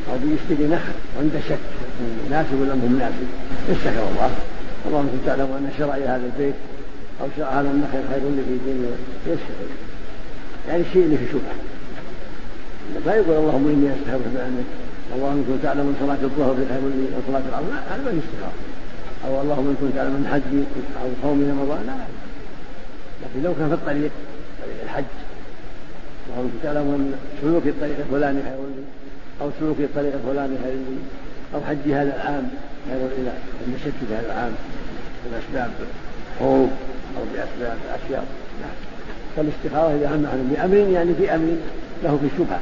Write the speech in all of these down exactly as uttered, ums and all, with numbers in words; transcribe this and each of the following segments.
أو بيشتري نخل وعند شك مناسب ولا مو مناسب يستخير الله. اللهم كنت تعلم أن شرعي هذا البيت أو شرع هذا النخل خير لي في ديني يستخير، يعني الشيء اللي في شبهة. لا يقول اللهم إني أستخيرك بأنك، اللهم كنت تعلم أن صلاة الظهر خير لي أو صلاة العصر، هذا ما يستخير. أو اللهم كنت تعلم أن حجي أو صومي رمضان، لا. لكن لو كان في الطريق طريق الحج، اللهم كنت تعلم أن سلوك الطريق الفلاني خير لي أو سلوك الطريق الفلاني خير لي أو حجي هذا العام خير إلى المشك في هذا العام بأسباب خوف أو بأسباب أشياء. فالاستخارة إذا هم عن بأمر يعني في أمر له في شبهة.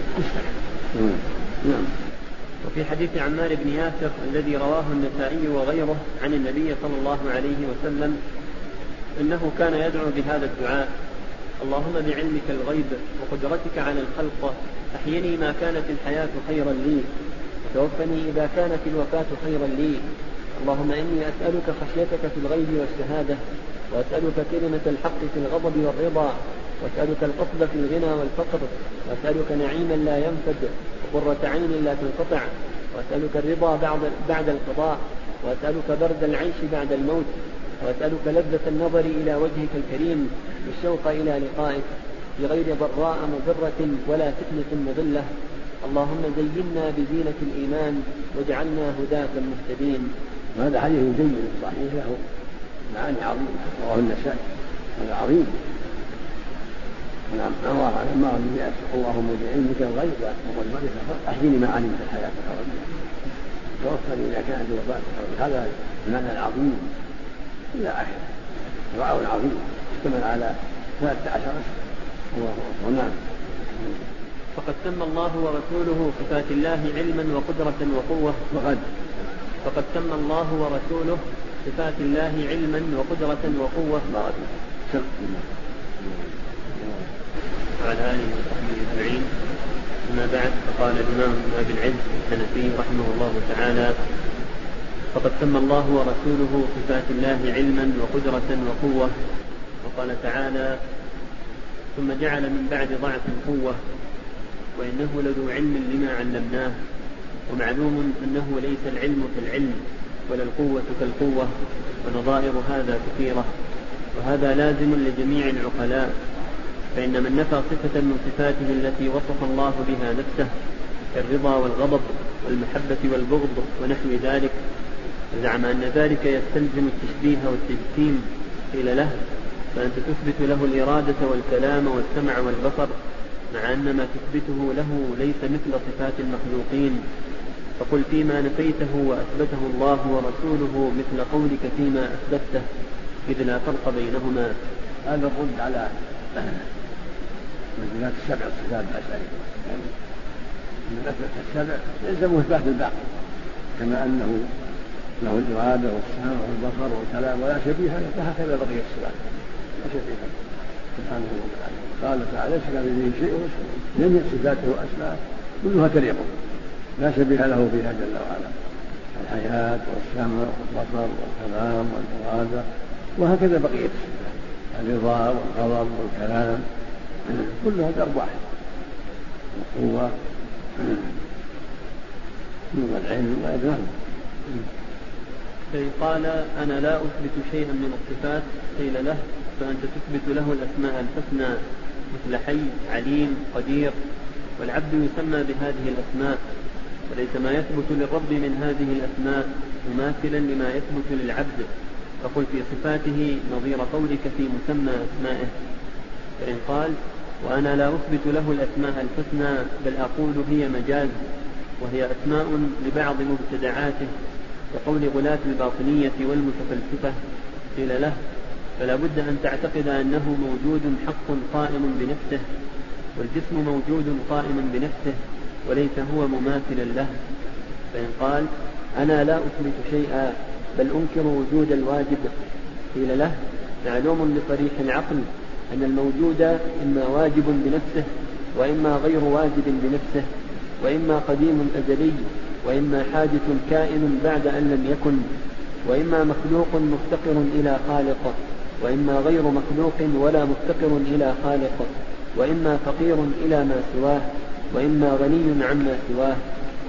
نعم. وفي حديث عمار بن ياسر الذي رواه النسائي وغيره عن النبي صلى الله عليه وسلم إنه كان يدعو بهذا الدعاء: اللهم بعلمك الغيب وقدرتك على الخلق أحيني ما كانت الحياة خيرا لي وتوفني إذا كانت الوفاة خيرا لي. اللهم إني أسألك خشيتك في الغيب والشهادة، وأسألك كلمة الحق في الغضب والرضا، وأسألك القصد في الغنى والفقر، وأسألك نعيما لا ينفد وقرة عين لا تنقطع، وأسألك الرضا بعد القضاء، وأسألك برد العيش بعد الموت، وأسألك لذة النظر إلى وجهك الكريم والشوق إلى لقائك بغير ضراء مضرة ولا فتنة مضلة. اللهم زينا بزينة الإيمان واجعلنا هداة مهتدين. هذا حديث جيد صحيح له معاني عظيمة رواه النسائي، هذا عظيم. نعم. الله أعلم. ما بي اللهم بعلمك الغيب وقدرتك أحيني ما علمت الحياة خيرا، توفني إذا كانت الوفاة خيرا. هذا المعنى العظيم إلى آخر دعاء عظيم اشتمل على ثلاثة عشر الله. نعم. فقد سمى الله ورسوله صفات الله علما وقدرة وقوة. وقد فقد سمى الله ورسوله صفات الله علما وقدرة وقوة. وعلى آله وصحبه أجمعين. أما بعد، فقال الإمام ابن أبي العز الحنفي رحمه الله تعالى: فقد سمى الله ورسوله صفات الله علما وقدرة وقوة. وقال تعالى: ثم جعل من بعد ضعف قوة وإنه لذو علم لما علمناه. ومعلوم أنه ليس العلم كالعلم ولا القوة كالقوة، ونظائر هذا كثيرة، وهذا لازم لجميع العقلاء. فإن من نفى صفة من صفاته التي وصف الله بها نفسه كالرضا والغضب والمحبة والبغض ونحو ذلك، زعم أن ذلك يستلزم التشبيه والتجسيم، قيل له: فأنت تثبت له الإرادة والكلام والسمع والبصر، مع أن ما تثبته له ليس مثل صفات المخلوقين. فقل فيما نفيته وأثبته الله ورسوله مثل قولك فيما أثبته، إذ لا فرق بينهما. هذا الرد على من السبع الصفات الأشعرية، يعني من أثبت السبع يلزم إثبات الباقي، كما أنه له الإرادة والسمع والبصر والكلام ولا شبيه له، فهكذا بقية الصفات لا شبيه له سبحانه وتعالى. قال تعالى: ليس كمثله شيء جميع صفاته وأسماءه كلها تليق، لا شبيه له فيها جل وعلا، الحياة والسمع والبصر والكلام والإرادة، وهكذا بقية الصفات، الرضا والغضب والكلام كلها درب واحد، والقوة والعلم والإدراك. فإن قال: أنا لا أثبت شيئا من الصفات، قيل له: فأنت تثبت له الأسماء الحسنى مثل حي، عليم، قدير، والعبد يسمى بهذه الأسماء، وليس ما يثبت للرب من هذه الأسماء مماثلا لما يثبت للعبد. فقل في صفاته نظير قولك في مسمى أسمائه. فإن قال: وأنا لا أثبت له الأسماء الحسنى، بل أقول هي مجاز، وهي أسماء لبعض مبتدعاته، وقول غلاة الباطنية والمتفلسفة، قيل له: فلا بد أن تعتقد أنه موجود حق قائم بنفسه، والجسم موجود قائم بنفسه، وليس هو مماثلا له. فإن قال: أنا لا أثبت شيئا، بل أنكر وجود الواجب، قيل له: معلوم بصريح العقل أن الموجود إما واجب بنفسه، وإما غير واجب بنفسه، وإما قديم أزلي، وإما حادث كائن بعد أن لم يكن، وإما مخلوق مفتقر إلى خالق، وإما غير مخلوق ولا مفتقر إلى خالق، وإما فقير إلى ما سواه، وإما غني عما سواه.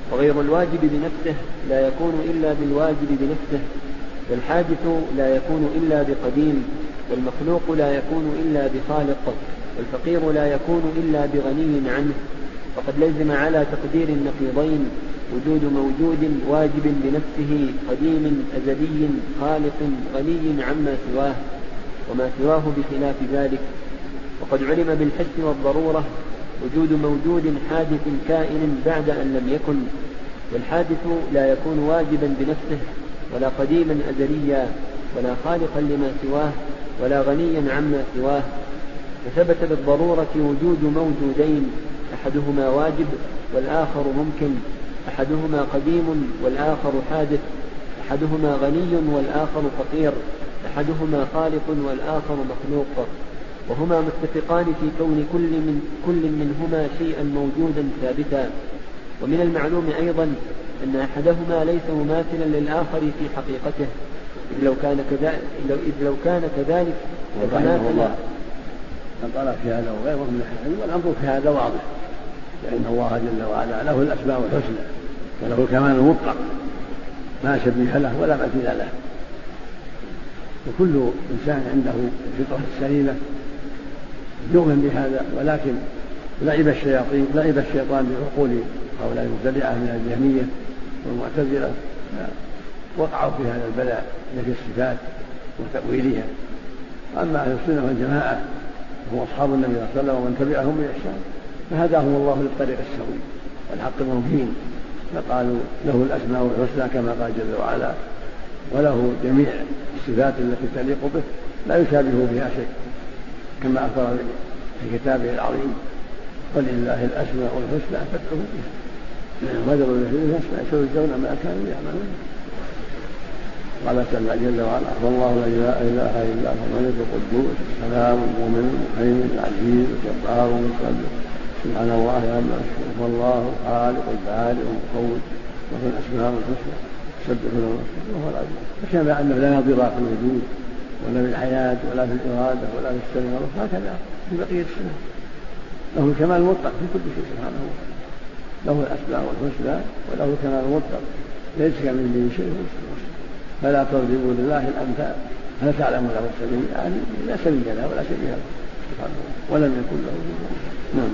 وغير الواجب بنفسه لا يكون إلا بالواجب بنفسه، والحادث لا يكون إلا بقديم، والمخلوق لا يكون إلا بخالق، والفقير لا يكون إلا بغني عنه. وقد لزم على تقدير النقيضين وجود موجود واجب بنفسه قديم أزلي خالق غني عما سواه، وما سواه بخلاف ذلك. وقد علم بالحس والضرورة وجود موجود حادث كائن بعد أن لم يكن، والحادث لا يكون واجبا بنفسه ولا قديما أزليا ولا خالقا لما سواه ولا غنيا عما سواه. فثبت بالضرورة وجود موجودين، أحدهما واجب والآخر ممكن، أحدهما قديم والآخر حادث، أحدهما غني والآخر فقير، أحدهما خالق والآخر مخلوق، وهما متفقان في كون كل من كل منهما شيئا موجودا ثابتا. ومن المعلوم أيضا أن أحدهما ليس مماثلا للآخر في حقيقته، إذ لو كان كذلك إذ لو كان كذلك رحمه الله قال في هذا وغيره من الحديث، والأمر في هذا واضح، لأن الله جل وعلا له الأسماء الحسنى وله الكمال المطلق ما شبه له ولا مثيل له، وكل إنسان عنده الفطرة السليمة يؤمن بهذا، ولكن لعب الشياطين لعب الشيطان بعقول هؤلاء المبتدعة من الجهمية والمعتزلة، وقعوا في هذا البلاء في الصفات وتأويلها. أما أهل السنة والجماعة هم أصحاب النبي صلى الله عليه وسلم ومن تبعهم بإحسان فهداهم الله للطريق السوي والحق المبين، فقالوا له الأسماء الحسنى كما قال جل وعلا، وله جميع الصفات التي تليق به لا يشابه بها شيء، كما أخبر في كتابه العظيم: ولله الأسماء الحسنى فادعوه بها وذروا الذين يستجيبون ما كانوا يعملون. قال جل وعلا: الله لا إله إلا هو الملك القدوس السلام المؤمن المهيمن العزيز الجبار المتكبر سبحان الله عما يشركون، والله الخالق البارئ المصور له الأسماء الحسنى يسبح له وهو العزيز. فكما أنه لا نظير في الوجود ولا في الحياة ولا في الإرادة ولا في السمع، هكذا في بقية الصفات له الكمال المطلق في كل شيء سبحانه وتعالى، له الأسماء الحسنى وله الكمال المطلق ليس كمثله شيء. فلا تضربوا لله الأمثال هل تعلم له السبيل؟ يعني لا سبيل له ولا شبيه له سبحانه ولم يكن له. نعم.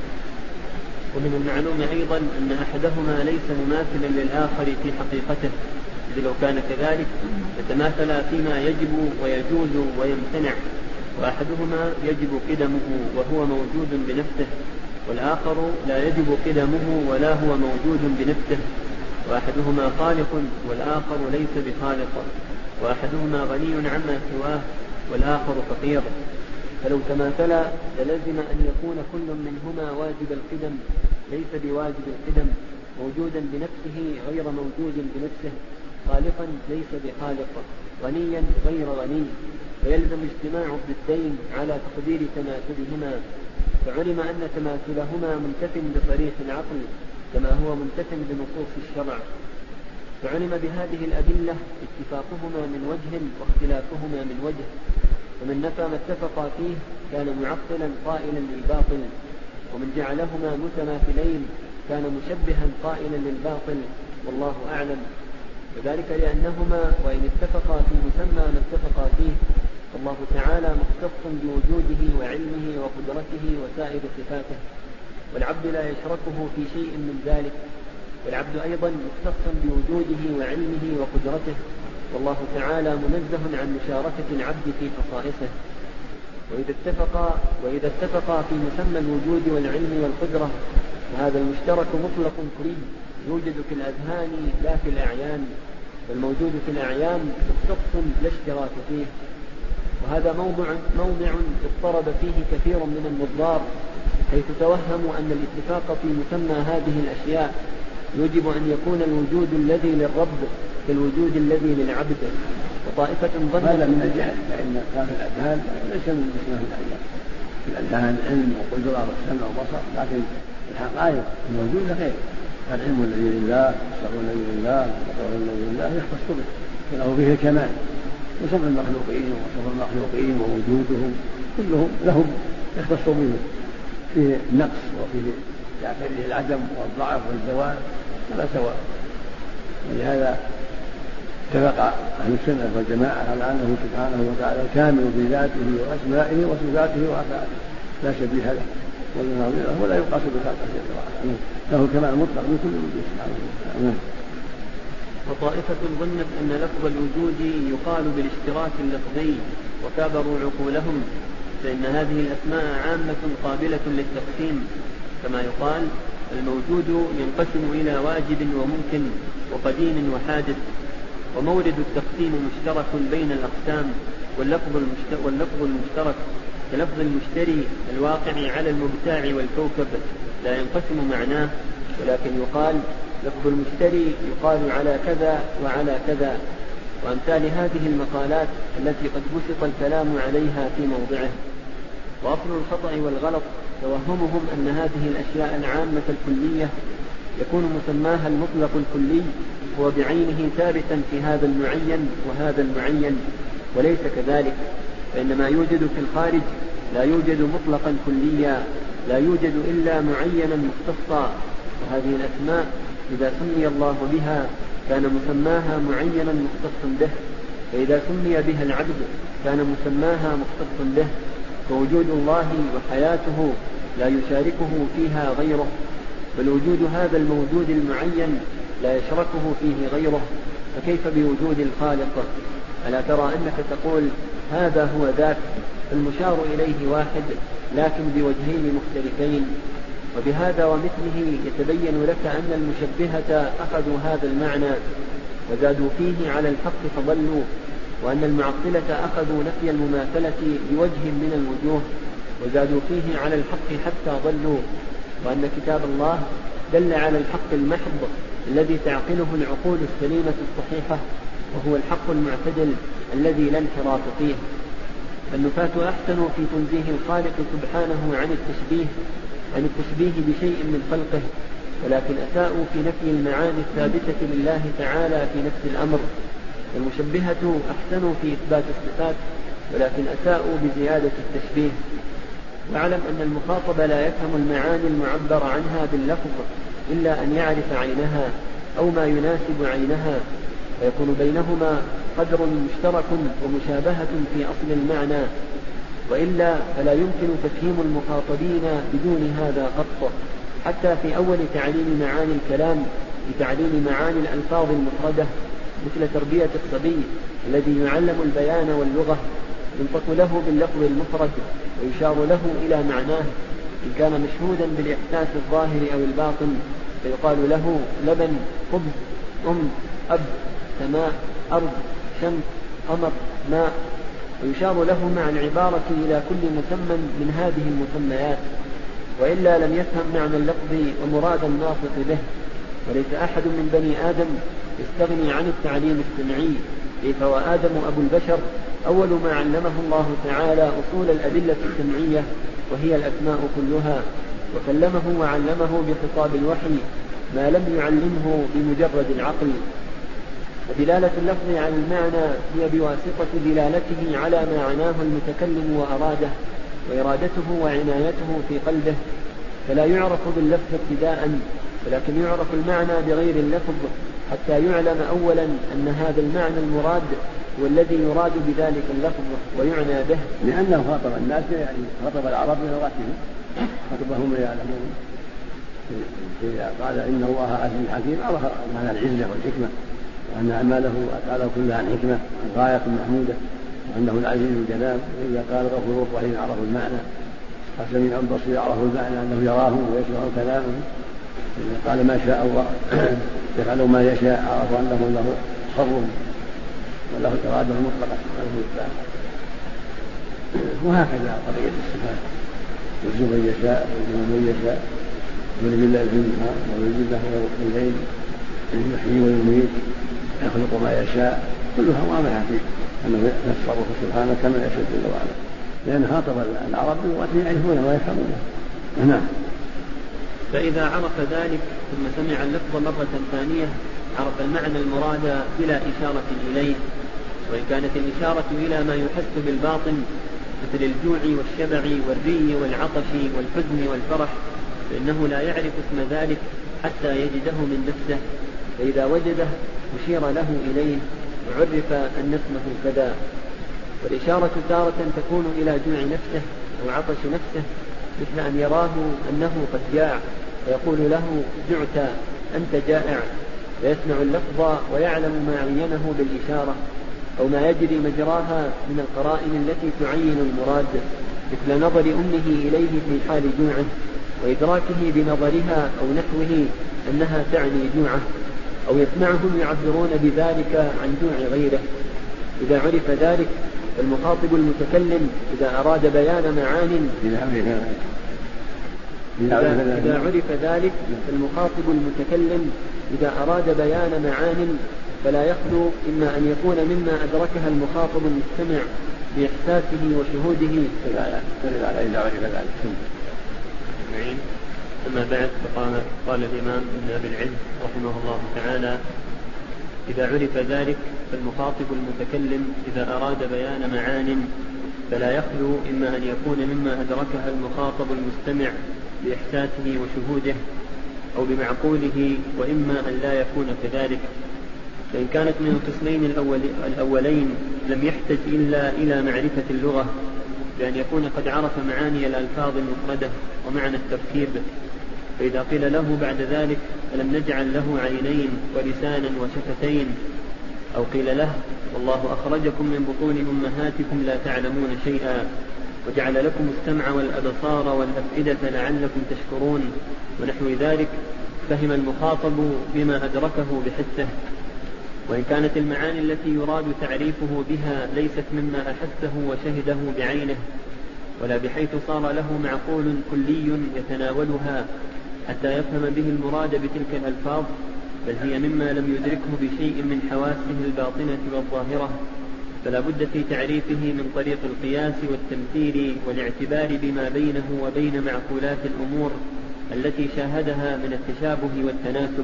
ومن المعلوم أيضا أن أحدهما ليس مماثلا للآخر في حقيقته، إذ لو كان كذلك يتماثلا فيما يجب ويجوز ويمتنع، وأحدهما يجب قدمه وهو موجود بنفسه، والآخر لا يجب قدمه ولا هو موجود بنفسه، وأحدهما خالق والآخر ليس بخالق، وأحدهما غني عما سواه والآخر فقير. فلو تماثلا للزم أن يكون كل منهما واجب القدم ليس بواجب القدم، موجودا بنفسه غير موجود بنفسه، خالقا ليس بخالق، غنيا غير غني، فيلزم اجتماع الضدين على تقدير تماثلهما. فعلم أن تماثلهما منتف بصريح العقل كما هو منتف بنصوص الشرع، فعلم بهذه الأدلة اتفاقهما من وجه واختلافهما من وجه. ومن نفى ما اتفقا فيه كان معطلا قائلا للباطل، ومن جعلهما متماثلين كان مشبها قائلا للباطل، والله أعلم. وذلك لأنهما وإن اتفقا في مسمى ما اتفقا فيه فالله تعالى مختص بوجوده وعلمه وقدرته وسائر صفاته، والعبد لا يشركه في شيء من ذلك، والعبد أيضا مختص بوجوده وعلمه وقدرته، والله تعالى منزه عن مشاركة العبد في خصائصه. وإذا اتفقا وإذا اتفقا في مسمى الوجود والعلم والقدرة فهذا المشترك مطلق كلي يوجد في الأذهان لا في الأعيان، والموجود في الأعيان مختص لا اشتراك فيه. وهذا موضع موضع اضطرب فيه كثير من النظار، حيث توهموا أن الاتفاق في مسمى هذه الأشياء يجب أن يكون الوجود الذي للرب كالوجود الذي للعبد. وطائفة ظنت هذا من الجهل، لأن كان الأذهان ليس من اسمه الأعيان، في الأذهان علم وقدرة والسمع والبصر، لكن الحقائق الموجود غير. العلم الذي لله، السمع الذي لله، البصر الذي لله يختص به فله فيه الكمال، وسمع المخلوقين وبصر المخلوقين ووجودهم كلهم لهم يختص به فيه النقص وفيه يعتريه العدم والضعف والزوال، فلا سواء. ولهذا اتفق أهل السنة والجماعة على أنه سبحانه وتعالى كامل في ذاته وأسمائه وصفاته وأفعاله لا شبيه له ولا نظير له ولا يقاس بخلقه جل وعلا، له الكمال المطلق من كل وجه سبحانه وتعالى. وطائفة ظنت أن لفظ الوجود يقال بالاشتراك اللفظي وكابروا عقولهم، فإن هذه الأسماء عامة قابلة للتقسيم، كما يقال الموجود ينقسم إلى واجب وممكن وقديم وحادث، ومورد التقسيم مشترك بين الأقسام، واللفظ المشترك, واللفظ المشترك كلفظ المشتري الواقع على المبتاع والكوكب لا ينقسم معناه، ولكن يقال لفظ المشتري يقال على كذا وعلى كذا، وأمثال هذه المقالات التي قد بسط الكلام عليها في موضعه. وأصل الخطأ والغلط توهمهم أن هذه الأشياء العامة الكلية يكون مسماها المطلق الكلي هو بعينه ثابتا في هذا المعين وهذا المعين، وليس كذلك، فإن ما يوجد في الخارج لا يوجد مطلقا كليا، لا يوجد إلا معينا مختصا. وهذه الأسماء إذا سمي الله بها كان مسماها معينا مختص به، فإذا سمي بها العبد كان مسماها مختص به، فوجود الله وحياته لا يشاركه فيها غيره، بل وجود هذا الموجود المعين لا يشركه فيه غيره، فكيف بوجود الخالق؟ ألا ترى أنك تقول هذا هو ذاك، المشار إليه واحد لكن بوجهين مختلفين. وبهذا ومثله يتبين لك أن المشبهة أخذوا هذا المعنى وزادوا فيه على الحق فضلوا، وأن المعطلة أخذوا نفي المماثلة بوجه من الوجوه وزادوا فيه على الحق حتى ضلوا، وأن كتاب الله دل على الحق المحض الذي تعقله العقول السليمة الصحيحة، وهو الحق المعتدل الذي لا انحراف فيه. فالنفاة أحسنوا في تنزيه الخالق سبحانه عن التشبيه عن التشبيه بشيء من خلقه، ولكن أساءوا في نفي المعاني الثابتة لله تعالى في نفس الأمر. والمشبهة أحسنوا في إثبات الصفات، ولكن أساءوا بزيادة التشبيه. واعلم أن المخاطب لا يفهم المعاني المعبر عنها باللفظ إلا أن يعرف عينها أو ما يناسب عينها، ويكون بينهما قدر مشترك ومشابهة في أصل المعنى، وإلا فلا يمكن تفهيم المخاطبين بدون هذا قط. حتى في أول تعليم معاني الكلام بتعليم معاني الألفاظ المفردة مثل تربية الصبي الذي يعلم البيان واللغة ينطق له باللفظ المفرد ويشار له إلى معناه، إن كان مشهودا بالإحساس الظاهر أو الباطن فيقال له لبن، خبز، أم، أب، سماء، أرض، شمس، قمر، ماء، ويشار له مع العبارة إلى كل مسمى من هذه المسميات، وإلا لم يفهم معنى اللفظ ومراد الناطق به. وليس أحد من بني آدم يستغني عن التعليم السمعي، كيف وآدم أبو البشر أول ما علمه الله تعالى أصول الأدلة السمعية وهي الأسماء كلها، وكلمه وعلمه بخطاب الوحي ما لم يعلمه بمجرد العقل. ودلالة اللفظ على المعنى هي بواسطة دلالته على ما عناه المتكلم وأراده وإرادته وعنايته في قلبه، فلا يعرف باللفظ ابتداء، ولكن يعرف المعنى بغير اللفظ حتى يعلم أولا أن هذا المعنى المراد هو الذي يراد بذلك اللفظ ويعنى به، لأنه خاطب الناس، يعني خاطب العرب بلغتهم، خاطبهم يعلمون. إذا قال إن الله عزيز حكيم عرف معنى العزة والحكمة، وأن أعماله وأفعاله كلها عن حكمة غاية محمودة، وأنه العزيز الجلال. وإذا قال غفور رحيم عرفوا المعنى، السميع البصير عرفوا المعنى أنه يراهم ويسمع كلامه. إذا قال ما شاء الله يفعل ما يشاء عرفوا أنه له حر وله إرادة مطلقة سبحانه وتعالى. وهكذا قضية الصفات، يرزق من يشاء ويذل من يشاء، يولج الليل في النهار ويولج له الليل، يحيي ويميت، يخلق ما يشاء، كلها واضحة في أنه يتصرف سبحانه كما يشاء جل وعلا، لأن خاطب العرب بلغتهم يعرفونه ويفهمونه. نعم. فإذا عرف ذلك ثم سمع اللفظ مرة ثانية عرف المعنى المراد بلا إشارة إليه. وإن كانت الإشارة إلى ما يحس بالباطن مثل الجوع والشبع والري والعطش والحزن والفرح فإنه لا يعرف اسم ذلك حتى يجده من نفسه، فإذا وجده أشير له إليه وعرف أن اسمه كذا. والإشارة تارة تكون إلى جوع نفسه أو عطش نفسه، مثل أن يراه أنه قد جاع فيقول له جعت أنت جائع، فيسمع اللفظ ويعلم ما عينه بالإشارة، أو ما يجري مجراها من القرائن التي تعين المراد، مثل نظر أمه إليه في حال جوعه وإدراكه بنظرها أو نحوه أنها تعني جوعه، أو يسمعهم يعبرون بذلك عن جوع غيره. إذا عرف ذلك فالمخاطب المتكلم إذا أراد بيان معان إذا, إذا عرف ذلك فالمخاطب المتكلم إذا أراد بيان معان فلا يخلو إما أن يكون مما أدركها المخاطب المستمع بإحساسه وشهوده. أما بعد، فقال قال الإمام ابن أبي العز رحمه الله تعالى: إذا عرف ذلك فالمخاطب المتكلم إذا أراد بيان معان فلا يخلو إما أن يكون مما أدركها المخاطب المستمع بإحساسه وشهوده أو بمعقوله، وإما أن لا يكون كذلك. فإن كانت من القسمين الأول الأولين لم يحتج إلا إلى معرفة اللغة بأن يكون قد عرف معاني الألفاظ المفردة ومعنى التركيب، فإذا قيل له بعد ذلك ألم نجعل له عينين ولسانا وشفتين، أو قيل له والله أخرجكم من بطون أمهاتكم لا تعلمون شيئا وجعل لكم السمع والأبصار والأفئدة لعلكم تشكرون ونحو ذلك، فهم المخاطب بما أدركه بحسه. وإن كانت المعاني التي يراد تعريفه بها ليست مما أحسه وشهده بعينه، ولا بحيث صار له معقول كلي يتناولها حتى يفهم به المراد بتلك الألفاظ، بل هي مما لم يدركه بشيء من حواسه الباطنة والظاهرة، فلا بد في تعريفه من طريق القياس والتمثيل والاعتبار بما بينه وبين معقولات الأمور التي شاهدها من التشابه والتناسب.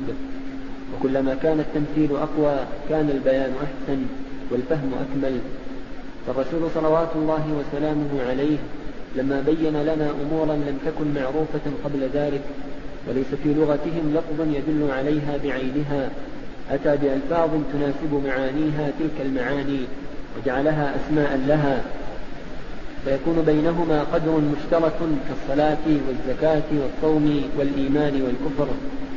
وكلما كان التمثيل أقوى كان البيان أحسن والفهم أكمل. فالرسول صلوات الله وسلامه عليه لما بين لنا أمورا لم تكن معروفة قبل ذلك وليس في لغتهم لفظ يدل عليها بعينها، أتى بألفاظ تناسب معانيها تلك المعاني وجعلها أسماء لها، فيكون بينهما قدر مشترك كالصلاة والزكاة والصوم والإيمان والكفر.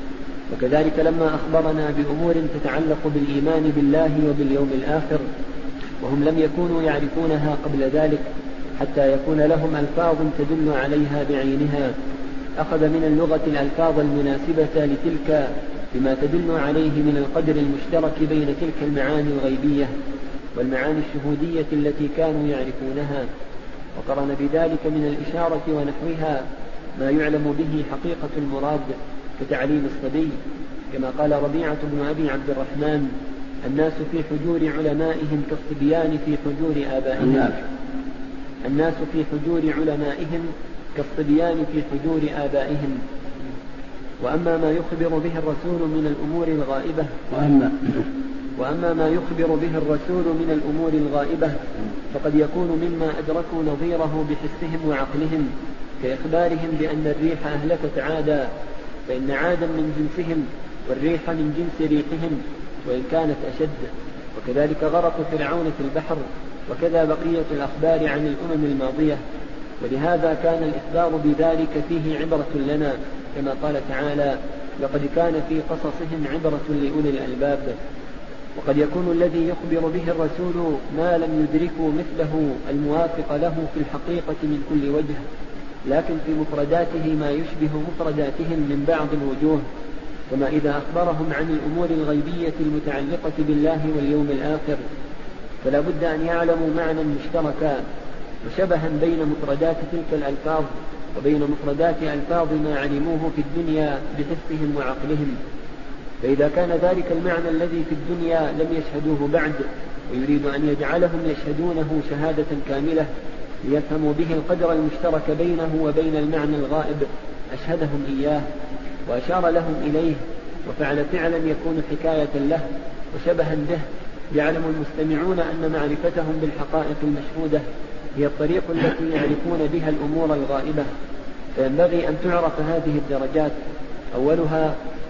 وكذلك لما أخبرنا بأمور تتعلق بالإيمان بالله وباليوم الآخر وهم لم يكونوا يعرفونها قبل ذلك حتى يكون لهم ألفاظ تدل عليها بعينها، أخذ من اللغة الألفاظ المناسبة لتلك بما تدل عليه من القدر المشترك بين تلك المعاني الغيبية والمعاني الشهودية التي كانوا يعرفونها، وقرن بذلك من الإشارة ونحوها ما يعلم به حقيقة المراد كتعليم الصبي، كما قال ربيعة بن أبي عبد الرحمن: الناس في حجور علمائهم كالصبيان في حجور آبائهم. الناس في حجور علمائهم كالصبيان في حجور آبائهم. وأما ما يخبر به الرسول من الأمور الغائبة وأما, وأما ما يخبر به الرسول من الأمور الغائبة فقد يكون مما أدركوا نظيره بحسهم وعقلهم، كإخبارهم بأن الريح أهلكت عادا، فإن عادا من جنسهم والريح من جنس ريحهم وإن كانت أشد. وكذلك غرق فرعون في البحر، وكذا بقية الأخبار عن الأمم الماضية. ولهذا كان الإخبار بذلك فيه عبرة لنا، كما قال تعالى: لقد كان في قصصهم عبرة لأولي الألباب. وقد يكون الذي يخبر به الرسول ما لم يدركوا مثله الموافق له في الحقيقة من كل وجه، لكن في مفرداته ما يشبه مفرداتهم من بعض الوجوه، كما إذا أخبرهم عن الأمور الغيبية المتعلقة بالله واليوم الآخر فلا بد أن يعلموا معنى مشتركا وشبها بين مفردات تلك الألفاظ وبين مفردات ألفاظ ما علموه في الدنيا بحسهم وعقلهم. فإذا كان ذلك المعنى الذي في الدنيا لم يشهدوه بعد ويريد أن يجعلهم يشهدونه شهادة كاملة ليفهموا به القدر المشترك بينه وبين المعنى الغائب، أشهدهم إياه وأشار لهم إليه وفعل فعلا يكون حكاية له وشبها به، يعلم المستمعون أن معرفتهم بالحقائق المشهودة هي الطريق التي يعرفون بها الأمور الغائبة. فينبغي أن تعرف هذه الدرجات: أولها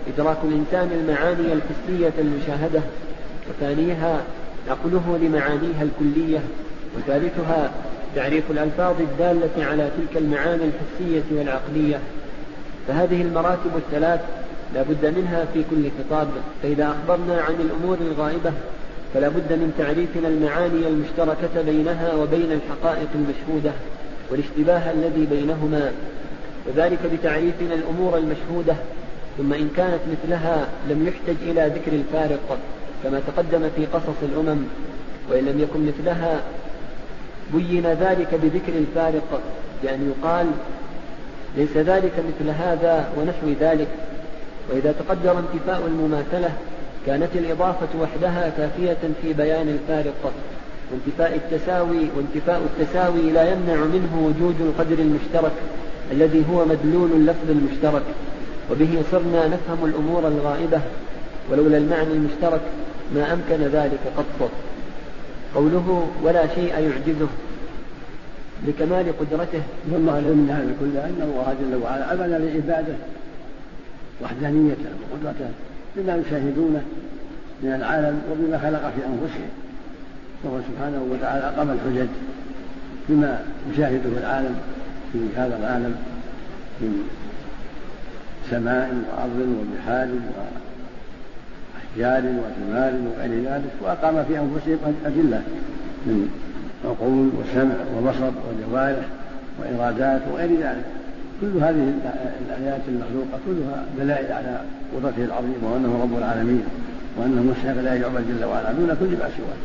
إدراك الإنسان المعاني الحسية المشاهدة، وثانيها عقله لمعانيها الكلية، وثالثها تعريف الألفاظ الدالة على تلك المعاني الحسية والعقلية. فهذه المراتب الثلاث لا بد منها في كل خطاب. فإذا أخبرنا عن الأمور الغائبة فلا بد من تعريفنا المعاني المشتركة بينها وبين الحقائق المشهودة والاشتباه الذي بينهما، وذلك بتعريفنا الأمور المشهودة. ثم إن كانت مثلها لم يحتج إلى ذكر الفارق كما تقدم في قصص الأمم، وإن لم يكن مثلها بين ذلك بذكر الفارق، بأن يقال ليس ذلك مثل هذا ونحو ذلك. وإذا تقدر انتفاء المماثلة كانت الإضافة وحدها كافية في بيان الفارق، وانتفاء التساوي وانتفاء التساوي لا يمنع منه وجود القدر المشترك الذي هو مدلول اللفظ المشترك، وبه صرنا نفهم الأمور الغائبة، ولولا المعنى المشترك ما أمكن ذلك قط. قوله ولا شيء يعجزه لكمال قدرته. ثم علم هذا كله أن الله جل وعلا أبنى لعباده وحدانيته وقدرته بما يشاهدونه من العالم وبما خلق في أنفسهم، فهو سبحانه وتعالى أقام الحجج بما يشاهده العالم في هذا العالم من سماء وأرض وبحار وأشجار وثمار وغير ذلك، وأقام في أنفسهم أدلة من عقول وسمع وبصر وجوارح وإرادات وغير ذلك. كل هذه الآيات المخلوقة كلها دلائل على قدرته العظيمة وأنه رب العالمين وأنه مستحق لا يعبد جل وعلا دون كل ما سواه.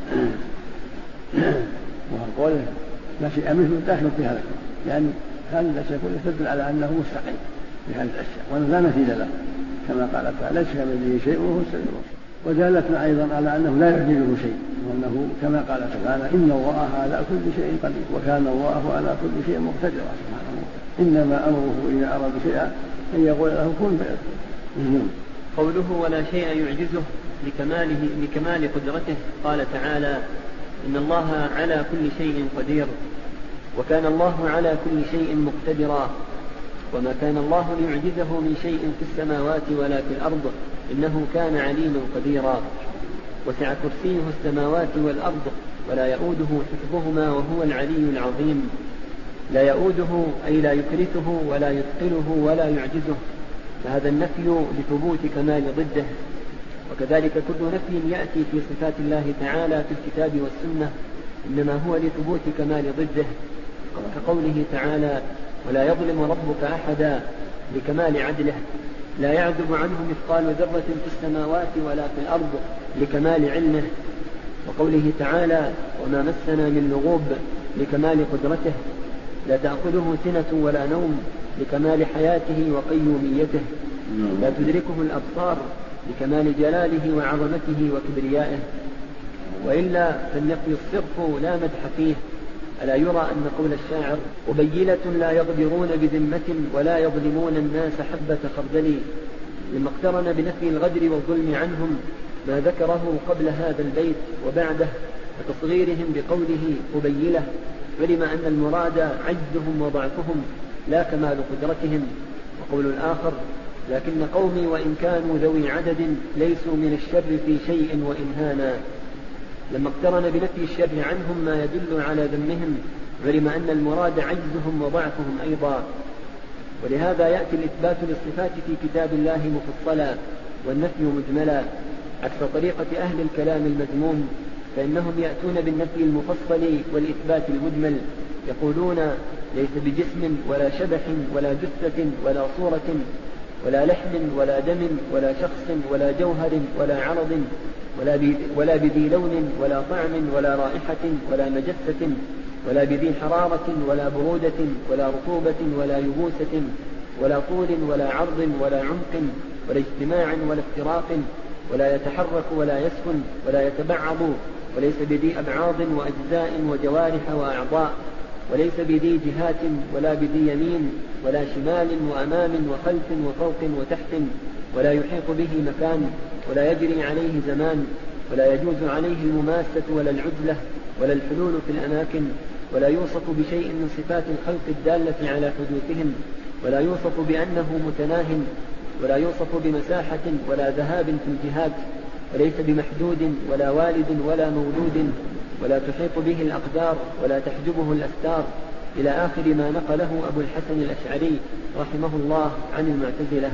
وقوله ما شيء مثله داخل في هذا، يعني هذه الأشياء كلها تدل على أنه مستقيم بهذه الأشياء وأنه لا مثيل له، كما قال تعالى ليس كمثله شيء وهو السميع البصير. ودالتنا أيضا على أنه لا يعجزه شيء، وأنه كما قال تعالى إن الله على كل شيء قدير وكان الله على كل شيء مقتدرا سبحانه. إنما أمره إذا أراد شيئا أن يقول له كن فيكون. قوله ولا شيء يعجزه لكماله لكمال قدرته، قال تعالى إن الله على كل شيء قدير وكان الله على كل شيء مقتدرا، وما كان الله ليعجزه من شيء في السماوات ولا في الأرض إنه كان عليما قديرا. وسع كرسيه السماوات والأرض ولا يؤوده حفظهما وهو العلي العظيم. لا يؤوده أي لا يكرثه ولا يثقله ولا يعجزه، فهذا النفي لثبوت كمال ضده. وكذلك كل نفي يأتي في صفات الله تعالى في الكتاب والسنة إنما هو لثبوت كمال ضده، كقوله تعالى ولا يظلم ربك أحدا لكمال عدله، لا يعزب عنه مثقال ذرة في السماوات ولا في الأرض لكمال علمه. وقوله تعالى وما مسنا من لغوب لكمال قدرته، لا تأخذه سنة ولا نوم لكمال حياته وقيوميته، لا تدركه الأبصار لكمال جلاله وعظمته وكبريائه. وإلا فالنفي الصرف لا مدح فيه. ألا يرى أن قول الشاعر وبيلة لا يغدرون بذمة ولا يظلمون الناس حبة خردل، لما اقترن بنفي الغدر والظلم عنهم ما ذكره قبل هذا البيت وبعده وتصغيرهم بقوله قبيلة، علم أن المراد عجزهم وضعفهم لا كمال قدرتهم. وقول الآخر لكن قومي وإن كانوا ذوي عدد ليسوا من الشر في شيء وإنهانا، لما اقترن بنفي الشر عنهم ما يدل على ذمهم علم أن المراد عجزهم وضعفهم أيضا. ولهذا يأتي الإثبات للصفات في كتاب الله مفصلا والنفي مجملا، عكس طريقة أهل الكلام المذموم، فإنهم يأتون بالنفي المفصل والإثبات المجمل، يقولون ليس بجسم ولا شبح ولا جثة ولا صورة ولا لحم ولا دم ولا شخص ولا جوهر ولا عرض ولا بذي لون ولا طعم ولا رائحة ولا مجسة ولا بذي حرارة ولا برودة ولا رطوبة ولا يبوسة ولا طول ولا عرض ولا عمق ولا اجتماع ولا افتراق ولا يتحرك ولا يسكن ولا يتبعض، وليس بذي أبعاض وأجزاء وجوارح وأعضاء، وليس بذي جهات ولا بذي يمين ولا شمال وأمام وخلف وفوق وتحت، ولا يحيط به مكان ولا يجري عليه زمان، ولا يجوز عليه المماسة ولا العزلة ولا الحلول في الأماكن، ولا يوصف بشيء من صفات الخلق الدالة على حدوثهم، ولا يوصف بأنه متناه ولا يوصف بمساحة ولا ذهاب في الجهات، وليس بمحدود ولا والد ولا مولود، ولا تحيط به الأقدار ولا تحجبه الأستار، إلى آخر ما نقله أبو الحسن الأشعري رحمه الله عن المعتزلة.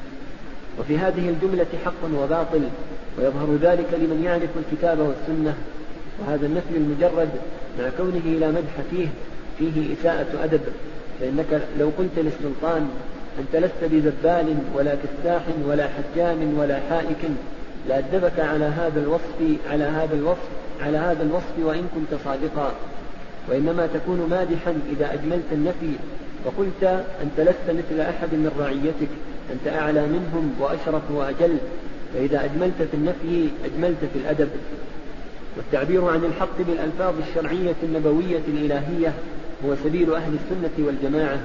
وفي هذه الجملة حق وباطل، ويظهر ذلك لمن يعرف الكتاب والسنة. وهذا النفي المجرد مع كونه لا مدح فيه فيه إساءة أدب، فإنك لو قلت للسلطان أنت لست بزبال ولا كساح ولا حجام ولا حائك لأدبك على هذا الوصف على هذا الوصف على هذا الوصف وإن كنت صادقا، وإنما تكون مادحا إذا أجملت النفي وقلت أنت لست مثل أحد من رعيتك، أنت أعلى منهم وأشرف وأجل، فإذا أجملت في النفي أجملت في الأدب. والتعبير عن الحق بالألفاظ الشرعية النبوية الإلهية هو سبيل أهل السنة والجماعة.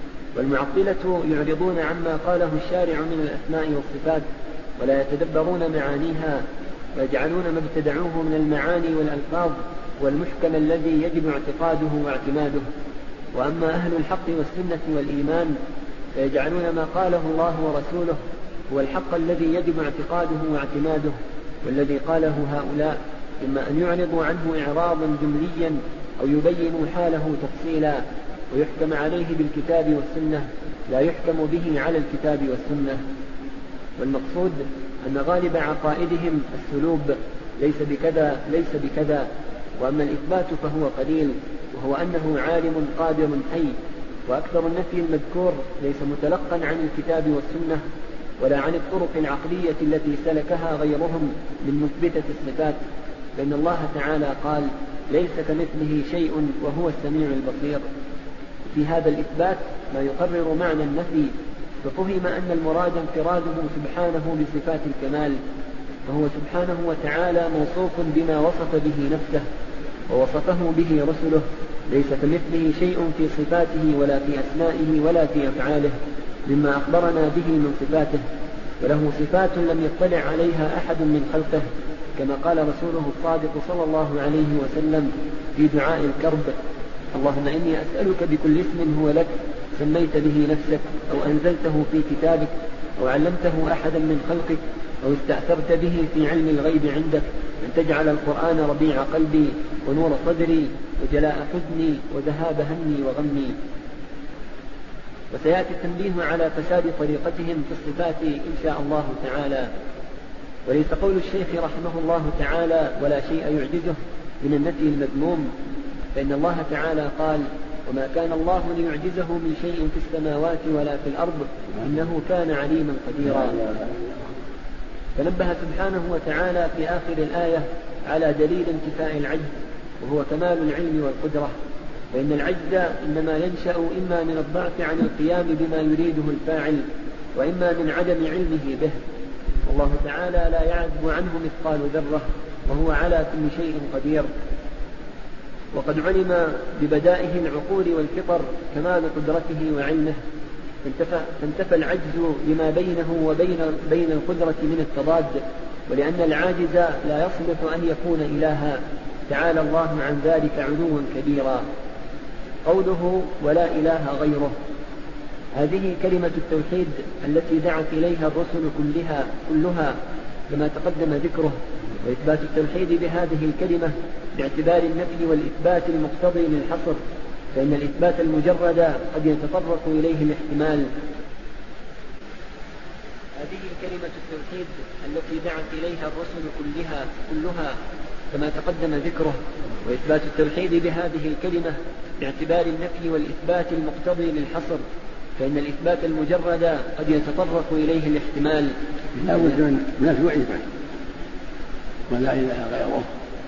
والمعطلة يعرضون عما قاله الشارع من الأسماء والصفات ولا يتدبرون معانيها، ويجعلون ما ابتدعوه من المعاني والألفاظ والمحكم الذي يجب اعتقاده واعتماده. وأما أهل الحق والسنة والإيمان فيجعلون ما قاله الله ورسوله هو الحق الذي يجب اعتقاده واعتماده، والذي قاله هؤلاء إما أن يعرضوا عنه إعراضا جمليا أو يبينوا حاله تفصيلا ويحكم عليه بالكتاب والسنة، لا يحكم به على الكتاب والسنة. والمقصود أن غالب عقائدهم السلوب، ليس بكذا ليس بكذا. وأما الإثبات فهو قليل، وهو أنه عالم قادر حي. وأكثر النفي المذكور ليس متلقا عن الكتاب والسنة ولا عن الطرق العقلية التي سلكها غيرهم من مثبتة الصفات، لأن الله تعالى قال ليس كمثله شيء وهو السميع البصير. في هذا الإثبات ما يقرر معنى النفي، ففهم أن المراد انفراده سبحانه بصفات الكمال، فهو سبحانه وتعالى موصوف بما وصف به نفسه ووصفه به رسله، ليس كمثله شيء في صفاته ولا في أسمائه ولا في أفعاله مما أخبرنا به من صفاته، وله صفات لم يطلع عليها أحد من خلقه، كما قال رسوله الصادق صلى الله عليه وسلم في دعاء الكرب: اللهم إني أسألك بكل اسم هو لك سميت به نفسك أو أنزلته في كتابك أو علمته أحدا من خلقك أو استأثرت به في علم الغيب عندك أن تجعل القرآن ربيع قلبي ونور صدري وجلاء حزني وذهاب همي وغمي. وسيأتي التنبيه على فساد طريقتهم في الصفات إن شاء الله تعالى. وليس قول الشيخ رحمه الله تعالى ولا شيء يعجزه من النفي المذموم، فإن الله تعالى قال: وما كان الله ليعجزه من شيء في السماوات ولا في الأرض إنه كان عليما قديرا. فنبه سبحانه وتعالى في آخر الآية على دليل انتفاء العجز، وهو كمال العلم والقدرة، فإن العجز إنما ينشأ إما من الضعف عن القيام بما يريده الفاعل، وإما من عدم علمه به، والله تعالى لا يعزب عنه مثقال ذرة وهو على كل شيء قدير. وقد علم ببدائه العقول والفطر كمال قدرته وعلمه، فانتفى, فانتفى العجز لما بينه وبين بين القدرة من التضاد، ولأن العاجز لا يصلح أن يكون إلها، تعالى الله عن ذلك علوا كبيرا. قوله ولا إله غيره، هذه كلمة التوحيد التي دعت إليها الرسل كلها, كلها كما تقدم ذكره. وإثبات التوحيد بهذه الكلمة باعتبار النفي والإثبات المقتضي للحصر، فإن الإثبات المجرد قد يتطرق إليه الاحتمال. هذه كلمة التوحيد التي دعت إليها الرسل كلها, كلها كما تقدم ذكره. وإثبات التوحيد بهذه الكلمة باعتبار النفي والإثبات المقتضي للحصر، فإن الإثبات المجرد قد يتطرق إليه الاحتمال. لا بد من نفي وإثبات، ولا إله غيره،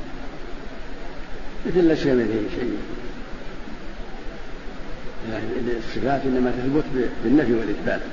مثل ليس كمثله شيء. يعني الصفات إنما تثبت بالنفي والإثبات،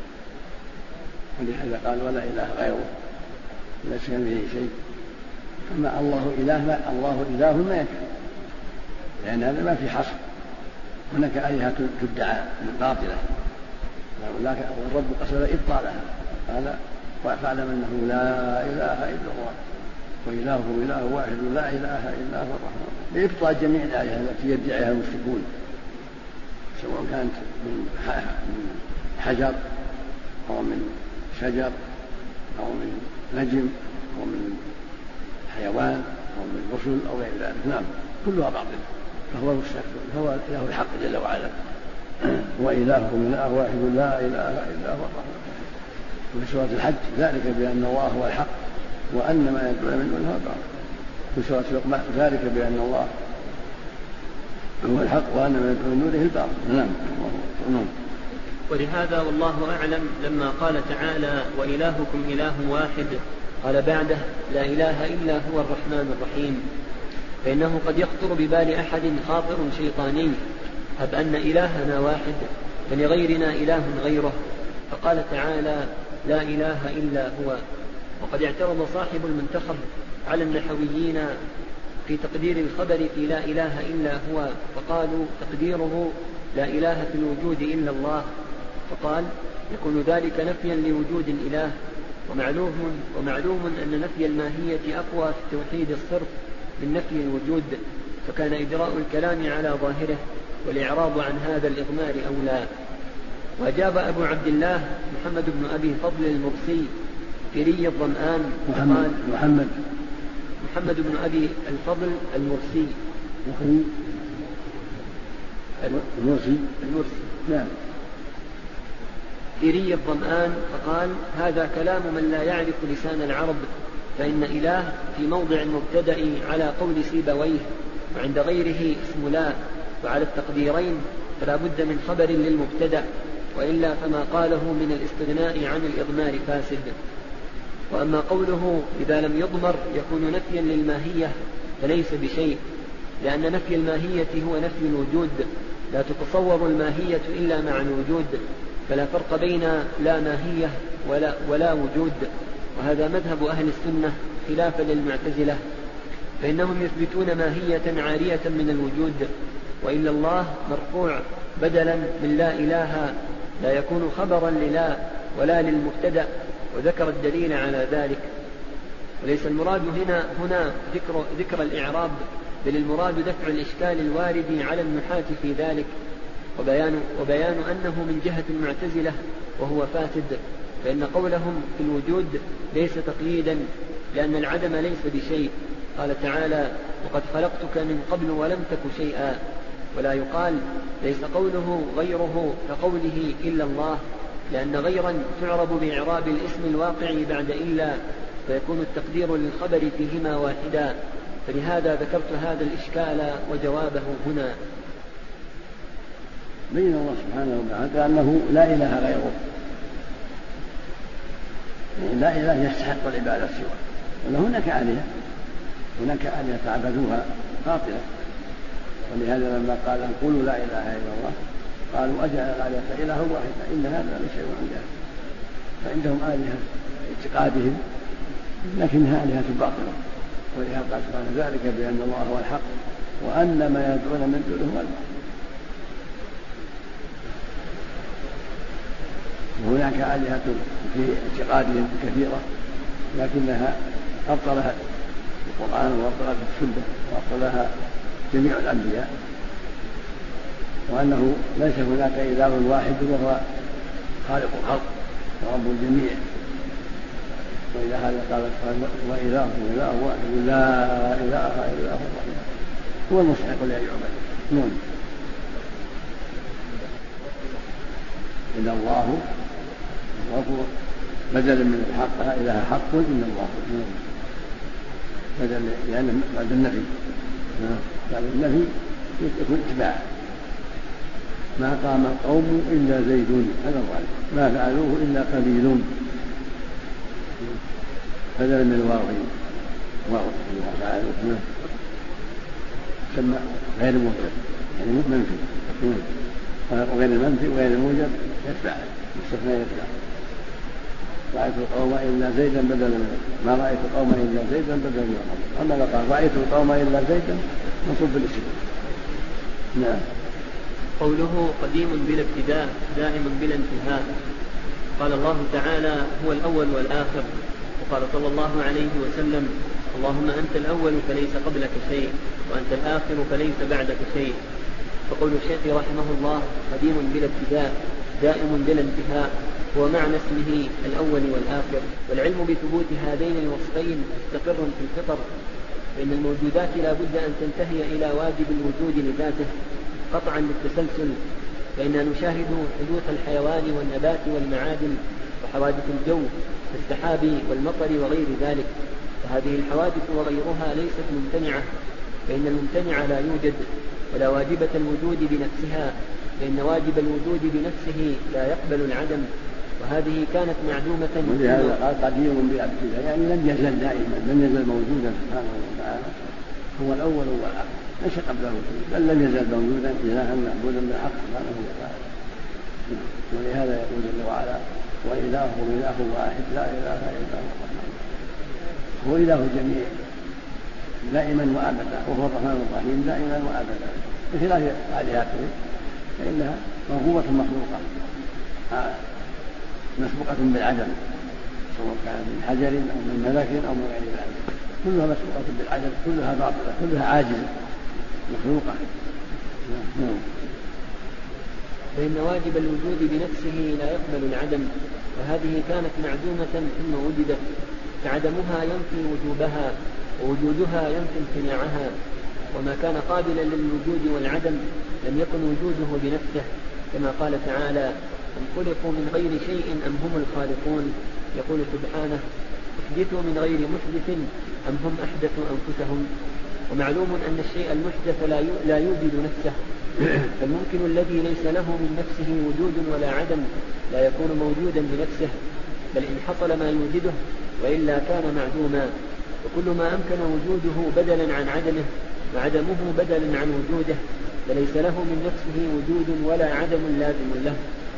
ولهذا قال ولا إله غيره، ليس كمثله شيء. أما الله إله، لا، الله إله ما يكفي، لأن هذا ما في حصر. هناك آلهة تدعى باطلة، والرب قصد إبطالها، قال فاعلم أنه لا إله إلا الله وإلهه إله واحد لا إله إلا هو الرحمن، بإبطال جميع الآلهة التي يدعيها المشركون، سواء كانت من حجر أو من شجر أو من نجم أو من حيوان أو من رسل أو غير ذلك، نعم كلها باطلة، فهو المستكبر، هو إله الحق جل وعلا. وإلهكم إله واحد لا إله إلا هو الرحمن. وفي سورة الحج ذلك بأن الله هو الحق وأن ما يدعون من دونه هو الباطل. في سورة لقمان ذلك بأن الله هو الحق وأن ما يدعون من دونه الباطل. نعم. نعم. ولهذا والله أعلم لما قال تعالى وإلهكم إله واحد قال بعده لا إله إلا هو الرحمن الرحيم، فإنه قد يخطر ببال أحد خاطر شيطاني هب أن إلهنا واحد فلغيرنا إله غيره، فقال تعالى لا إله إلا هو. وقد اعترض صاحب المنتخب على النحويين في تقدير الخبر في لا إله إلا هو، فقالوا تقديره لا إله في الوجود إلا الله، فقال يكون ذلك نفيا لوجود الإله، ومعلوم, ومعلوم أن نفي الماهية أقوى في التوحيد الصرف من نفي الوجود، فكان إجراء الكلام على ظاهره والإعراض عن هذا الإضمار أولى. وأجاب أبو عبد الله محمد بن أبي فضل المرسي في ري الظمآن محمد, محمد محمد بن أبي الفضل المرسي المرسي المرسي نعم في ري الظمآن فقال هذا كلام من لا يعرف لسان العرب، فإن إله في موضع المبتدأ على قول سيبويه، وعند غيره اسم لا، وعلى التقديرين فلا بد من خبر للمبتدأ، وإلا فما قاله من الاستغناء عن الإضمار فاسد. وأما قوله إذا لم يضمر يكون نفيا للماهية فليس بشيء، لأن نفي الماهية هو نفي الوجود، لا تتصور الماهية إلا مع الوجود، فلا فرق بين لا ماهية ولا, ولا وجود. وهذا مذهب أهل السنة خلافا للمعتزلة، فإنهم يثبتون ماهية عارية من الوجود، وإلا الله مرفوع بدلا من لا إله لا يكون خبرا للا ولا للمبتدأ، وذكر الدليل على ذلك. وليس المراد هنا هنا ذكر, ذكر الإعراب، بل المراد دفع الإشكال الوارد على النحاة في ذلك، وبيان, وبيان أنه من جهة المعتزلة وهو فاسد، فإن قولهم في الوجود ليس تقييدا، لأن العدم ليس بشيء. قال تعالى وقد خلقتك من قبل ولم تك شيئا، ولا يقال ليس قوله غيره كقوله إلا الله، لأن غيرا تعرب بإعراب الاسم الواقع بعد إلا، فيكون التقدير للخبر فيهما واحدا، فلهذا ذكرت هذا الإشكال وجوابه هنا. بين الله سبحانه وتعالى أنه لا إله غيره، يعني لا إله يستحق العبادة سواه، وأن هناك آلهة هناك آلهة تعبدوها باطلة، ولهذا لما قال أن قولوا لا إله إلا الله قالوا أجعل الآلهة إله واحدا إن هذا لشيء عجاب، فعندهم آلهة اعتقادهم لكنها آلهة باطلة، ولهذا قال سبحانه ذلك بأن الله هو الحق وأن ما يدعون من دونه هو الباطل. وهناك آلهة في اعتقادهم كثيرة لكنها أبطلها القرآن وأبطلها السنة وأبطلها جميع الأنبياء، وأنه ليس هناك إله واحد وهو خالق الخلق ورب الجميع. وإلى هذا قال وإله إله واحد لا إله إلا هو الرحمن هو المستحق لأن يعبد. نعم. إلا الله غفور بدل من الحق لا إله حق إلا الله بدل، لأن بعد النفي بعد النفي يكون اتباع. ما قام القوم إلا زيد هذا الغالب، ما فعلوه إلا قليل بدل من الواو واو ما فعلوه سمى غير موجب يعني منفي، وغير المنفي وغير الموجب يتبع مستثنى يتبع. رأيت القوم إلا زيدا بدلا من ما رأيت القوم إلا زيدا بدلا من القوم. أما لو قال رأيت القوم إلا زيدا منصوب بالاسم. نعم. قوله قديم بلا ابتداء دائم بلا انتهاء. قال الله تعالى هو الأول والآخر، وقال صلى الله عليه وسلم اللهم أنت الأول فليس قبلك شيء، وأنت الآخر فليس بعدك شيء. فقول الشيخ رحمه الله قديم بلا ابتداء دائم بلا انتهاء هو معنى اسمه الأول والآخر. والعلم بثبوت هذين الوصفين مستقر في الفطر، فإن الموجودات لا بد أن تنتهي إلى واجب الوجود لذاته قطعا للتسلسل، فإننا نشاهد حدوث الحيوان والنبات والمعادن وحوادث الجو كالسحاب والمطر وغير ذلك، فهذه الحوادث وغيرها ليست ممتنعة، فإن الممتنع لا يوجد، ولا واجبة الوجود بنفسها، فإن واجب الوجود بنفسه لا يقبل العدم، وهذه كانت معدومة. ولهذا قال قديم بأبدله، يعني لم يزل دائما، لم يزل موجودا سبحانه وتعالى، هو الأول والآخر ليس قبله شيء، بل لم يزل موجودا إلها معبودا بالحق سبحانه وتعالى. ولهذا يقول جل وعلا: وإلهكم إله واحد لا إله إلا هو الرحمن، هو إله الجميع دائما وأبدا، وهو الرحمن الرحيم دائما وأبدا، بخلاف آلهتهم فإنها موهوبة مخلوقة مسبوقة بالعدم، سواء كان من حجر أو من ملك أو من غير ذلك، كلها مسبوقة بالعدم، كلها باطلة، كلها عاجزة مخلوقة. فإن واجب الوجود بنفسه لا يقبل العدم، وهذه كانت معدومة ثم وجدت، فعدمها ينفي وجوبها، ووجودها ينفي امتناعها، وما كان قابلا للوجود والعدم لم يكن وجوده بنفسه، كما قال تعالى: أم خلقوا من غير شيء أم هم الخالقون. يقول سبحانه: احدثوا من غير محدث أم هم أحدثوا أنفسهم. ومعلوم أن الشيء المحدث لا يوجد نفسه، فالممكن الذي ليس له من نفسه وجود ولا عدم لا يكون موجودا بنفسه، بل إن حصل ما يوجده وإلا كان معدوما. وكل ما أمكن وجوده بدلا عن عدمه وعدمه بدلا عن وجوده فليس له من نفسه وجود ولا عدم لازم له.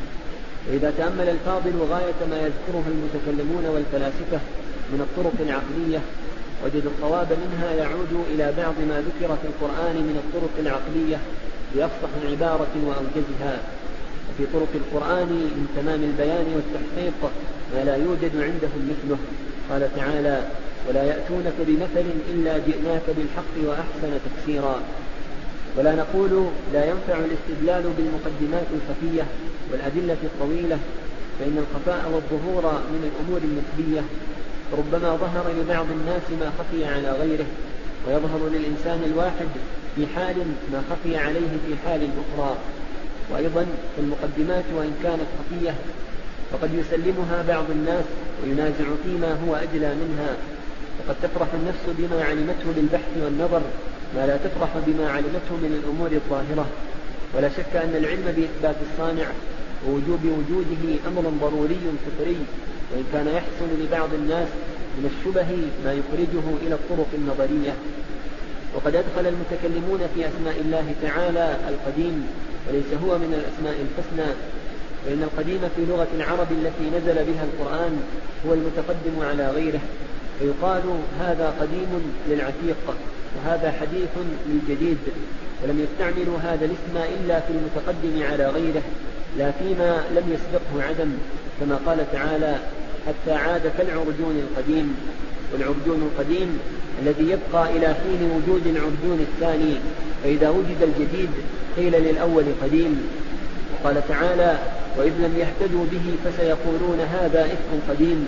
وإذا تأمل الفاضل غاية ما يذكره المتكلمون والفلاسفة من الطرق العقلية وجد الصواب منها يعود إلى بعض ما ذكر في القرآن من الطرق العقلية بأفصح عبارة وأوجزها. وفي طرق القرآن من تمام البيان والتحقيق ما لا يوجد عندهم مثله. قال تعالى: ولا يأتونك بمثل إلا جئناك بالحق وأحسن تفسيرا. ولا نقول لا ينفع الاستدلال بالمقدمات الخفية والأدلة الطويلة، فإن الخفاء والظهور من الأمور النسبية، ربما ظهر لبعض الناس ما خفي على غيره، ويظهر للإنسان الواحد في حال ما خفي عليه في حال أخرى. وأيضا المقدمات وإن كانت خفية فقد يسلمها بعض الناس وينازع فيما هو أجلى منها، وقد تفرح النفس بما علمته بالبحث والنظر ما لا تفرح بما علمته من الأمور الظاهرة. ولا شك أن العلم بإثبات الصانع ووجوب وجوده أمر ضروري فطري، وإن كان يحصل لبعض الناس من الشبه ما يخرجه إلى الطرق النظرية. وقد أدخل المتكلمون في أسماء الله تعالى القديم، وليس هو من الأسماء الحسنى، فإن القديم في لغة العرب التي نزل بها القرآن هو المتقدم على غيره، فيقال هذا قديم للعتيق وهذا حديث للجديد، ولم يستعملوا هذا الاسم إلا في المتقدم على غيره لا فيما لم يسبقه عدم، كما قال تعالى: حتى عاد كالعرجون القديم. والعرجون القديم الذي يبقى إلى حين وجود العرجون الثاني، فإذا وجد الجديد قيل للأول قديم. وقال تعالى: وإذ لم يهتدوا به فسيقولون هذا إفك قديم.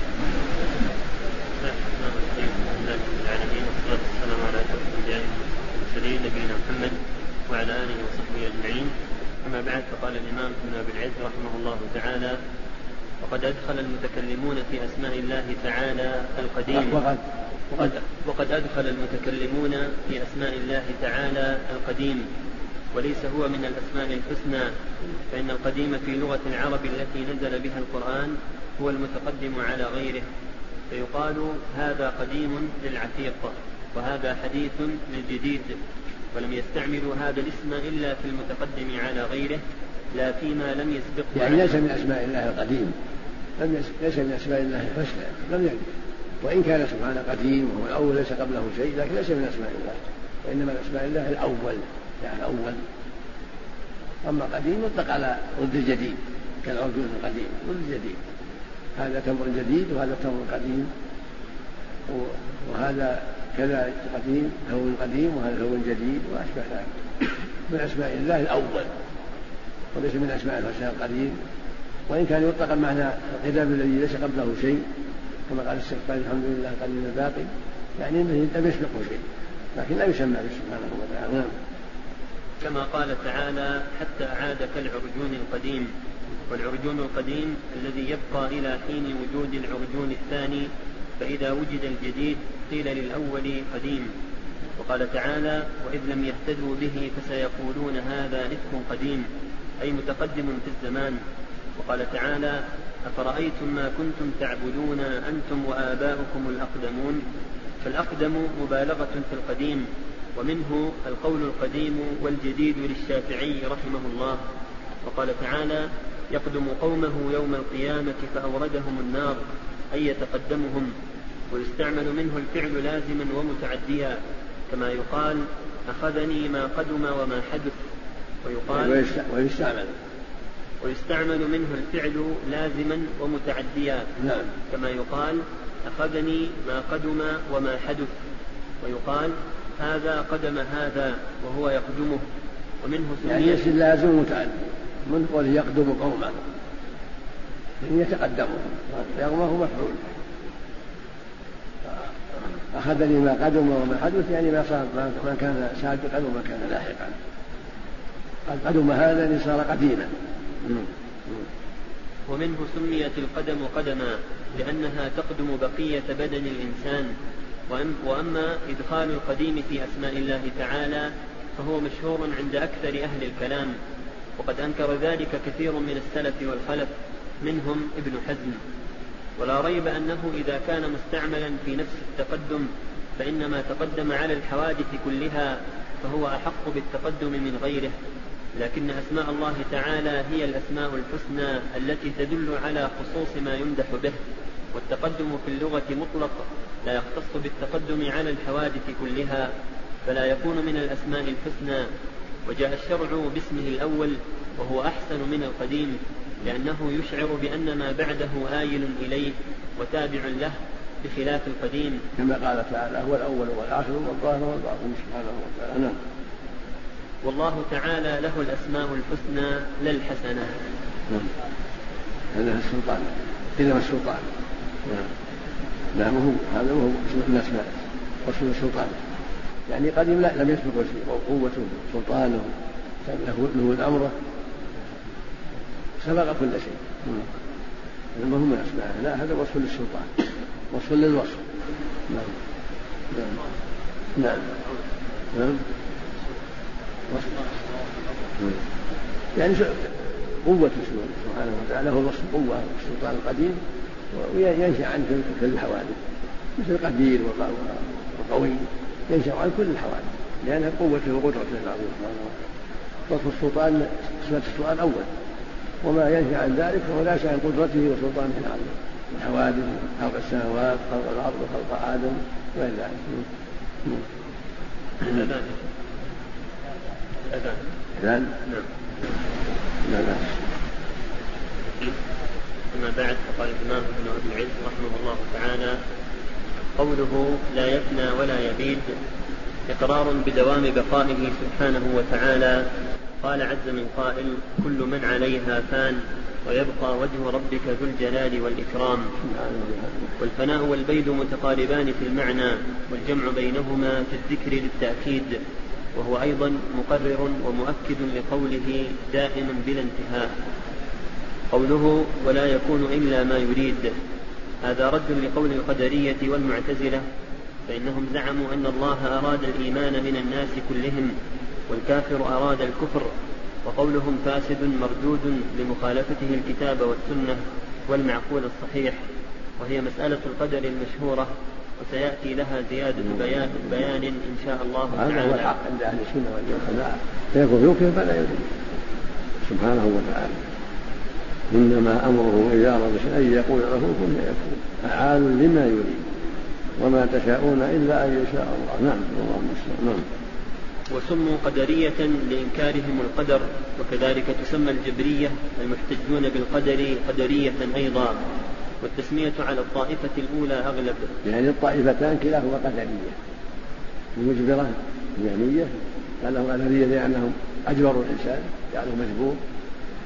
نبينا محمد وعلى آله وصحبه أجمعين. أما بعد، فقال الإمام ابن أبي العز رحمه الله تعالى: وقد أدخل المتكلمون في أسماء الله تعالى القديم وقد, وقد, وقد أدخل المتكلمون في أسماء الله تعالى القديم، وليس هو من الأسماء الحسنى، فإن القديم في لغة العرب التي نزل بها القرآن هو المتقدم على غيره، فيقال هذا قديم للعتيق وهذا حديث للجديد، ولم يستعملوا هذا الاسم إلا في المتقدم على غيره لا فيما لم يسبقه، يعني ليس من أسماء الله القديم، ليس من أسماء الله الحسنى، لم يكن، وإن كان سبحانه قديم وهو الأول ليس قبله شيء، لكن ليس من أسماء الله، وإنما من أسماء الله الأول، يعني الأول. أما قديم يطلق على ضد الجديد، كالعرجون القديم ضد الجديد، هذا تمر جديد وهذا تمر قديم، وهذا كذا قديم كون قديم وهذا كون جديد وأشبه ذلك. من أسماء الله الأول، وليس من أسماء الحسنى القديم وإن كان يطلق المعنى القدم الذي ليس قبله شيء، كما قال الشيخ قال الحمد لله قليل الباقي، يعني أنه لم يسبقه شيء، لكن لا يسمى به سبحانه وتعالى. نعم. كما قال تعالى حتى عاد كالعرجون القديم، والعرجون القديم الذي يبقى إلى حين وجود العرجون الثاني، فإذا وجد الجديد قيل للأول قديم. وقال تعالى وإذ لم يهتدوا به فسيقولون هذا إفك قديم، أي متقدم في الزمان. وقال تعالى أفرأيتم ما كنتم تعبدون أنتم وآباؤكم الأقدمون، فالأقدم مبالغة في القديم، ومنه القول القديم والجديد للشافعي رحمه الله. وقال تعالى يقدم قومه يوم القيامة فأوردهم النار، أي يتقدمهم. ويستعمل منه الفعل لازما ومتعديا، كما يقال أخذني ما قدم وما حدث. ويقال ويستعمل ويستعمل منه الفعل لازما ومتعديا، نعم. كما يقال أخذني ما قدم وما حدث. ويقال هذا قدم هذا وهو يقدمه. ومنه يعني يصير لازم متعدي، من قول يقدم قومه يعني يتقدمه، يقومه مفعول. أخذني ما قدم وما حدث يعني ما صار ما كان سابقا وما كان لاحقا. قد قدم هذا يعني صار قديما. ومنه سميت القدم قدما لأنها تقدم بقية بدن الإنسان. وأما إدخال القديم في أسماء الله تعالى فهو مشهور عند أكثر أهل الكلام، وقد أنكر ذلك كثير من السلف والخلف، منهم ابن حزم. ولا ريب أنه إذا كان مستعملا في نفس التقدم فإنما تقدم على الحوادث كلها، فهو أحق بالتقدم من غيره. لكن أسماء الله تعالى هي الأسماء الحسنى التي تدل على خصوص ما يمدح به، والتقدم في اللغة مطلق لا يختص بالتقدم على الحوادث كلها، فلا يكون من الأسماء الحسنى. وجاء الشرع باسمه الأول وهو أحسن من القديم، لأنه يشعر بأن ما بعده آيل إليه وتابع له، بخلاف القديم، كما قال تعالى هو الأول والآخر والظاهر والباطن سبحانه وتعالى. نعم. والله تعالى له الأسماء الحسنى لا الحسنة. نعم. هذا السلطان، إنما السلطان. نعم. نعم. هو هذا هو من الأسماء واسم السلطان، يعني قديم لا لم يسبق شيء، وقوته سلطانه له الأمر سبق كل شيء. إنما هو من أسماء، لا هذا وصف للسلطان، وصف للوصف. نعم. نعم. نعم. نعم. يعني قوة سبحانه وتعالى هو وصف قوة السلطان القديم، وينشأ عن كل الحوادث، مثل قدير وقوي ينشأ عن كل الحوادث، لأن قوته وقدرته العظيمة. وصف السلطان صفة السلطان أول، وما ينشأ عن ذلك فهو لا شأن قدرته وسلطانه العظيم، الحوادث، خلق السماوات، خلق الأرض، خلق آدم وغير ذلك. الأذان الأذان الأذان نعم. لا لا. أما بعد، فقال الإمام ابن أبي العز رحمه الله تعالى قوله لا يفنى ولا يبيد إقرار بدوام بقائه سبحانه وتعالى. قال عز من قائل كل من عليها فان ويبقى وجه ربك ذو الجلال والإكرام. والفناء والبيد متقاربان في المعنى، والجمع بينهما في الذكر للتأكيد، وهو أيضا مقرر ومؤكد لقوله دائما بلا انتهاء. قوله ولا يكون إلا ما يريد، هذا رد لقول القدرية والمعتزلة، فإنهم زعموا أن الله أراد الإيمان من الناس كلهم، والكافر أراد الكفر، وقولهم فاسد مردود لمخالفته الكتاب والسنة والمعقول الصحيح، وهي مسألة القدر المشهورة، وسيأتي لها زيادة بيان, بيان إن شاء الله تعالى. هذا هو الحق عند أهل السنة والجماعة، فيكون يمكن فلا يمكن سبحانه وتعالى. إنما أمره إذا أراد شيئا أن يقول له كن فيكون، فعال لما يريد، وما تشاءون إلا أن يشاء الله. نعم. اللهم صل. نعم. وسموا قدرية لإنكارهم القدر، وكذلك تسمى الجبرية المحتجون بالقدر قدرية أيضا، والتسمية على الطائفة الأولى أغلب. يعني الطائفتان كلاهما قدرية،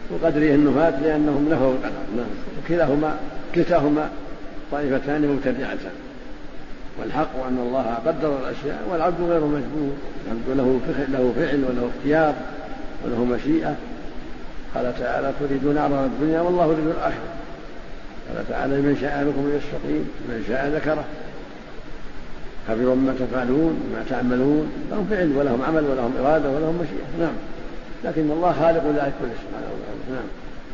وقدره النفاة لأنهم نفوا القدر. وكلاهما كلتاهما طائفتان مبتدعتان، والحق أن الله قدر الأشياء والعبد غير مجبور، العبد له فعل وله اختيار وله مشيئة. قال تعالى تريدون عرض الدنيا والله يريد الآخرة. قال تعالى من شاء منكم يستقيم من شاء ذكره. خبروا ما تفعلون ما تعملون، لهم فعل ولهم عمل ولهم إرادة ولهم مشيئة. نعم، لكن الله خالق ذلك كله سبحانه وتعالى. نعم.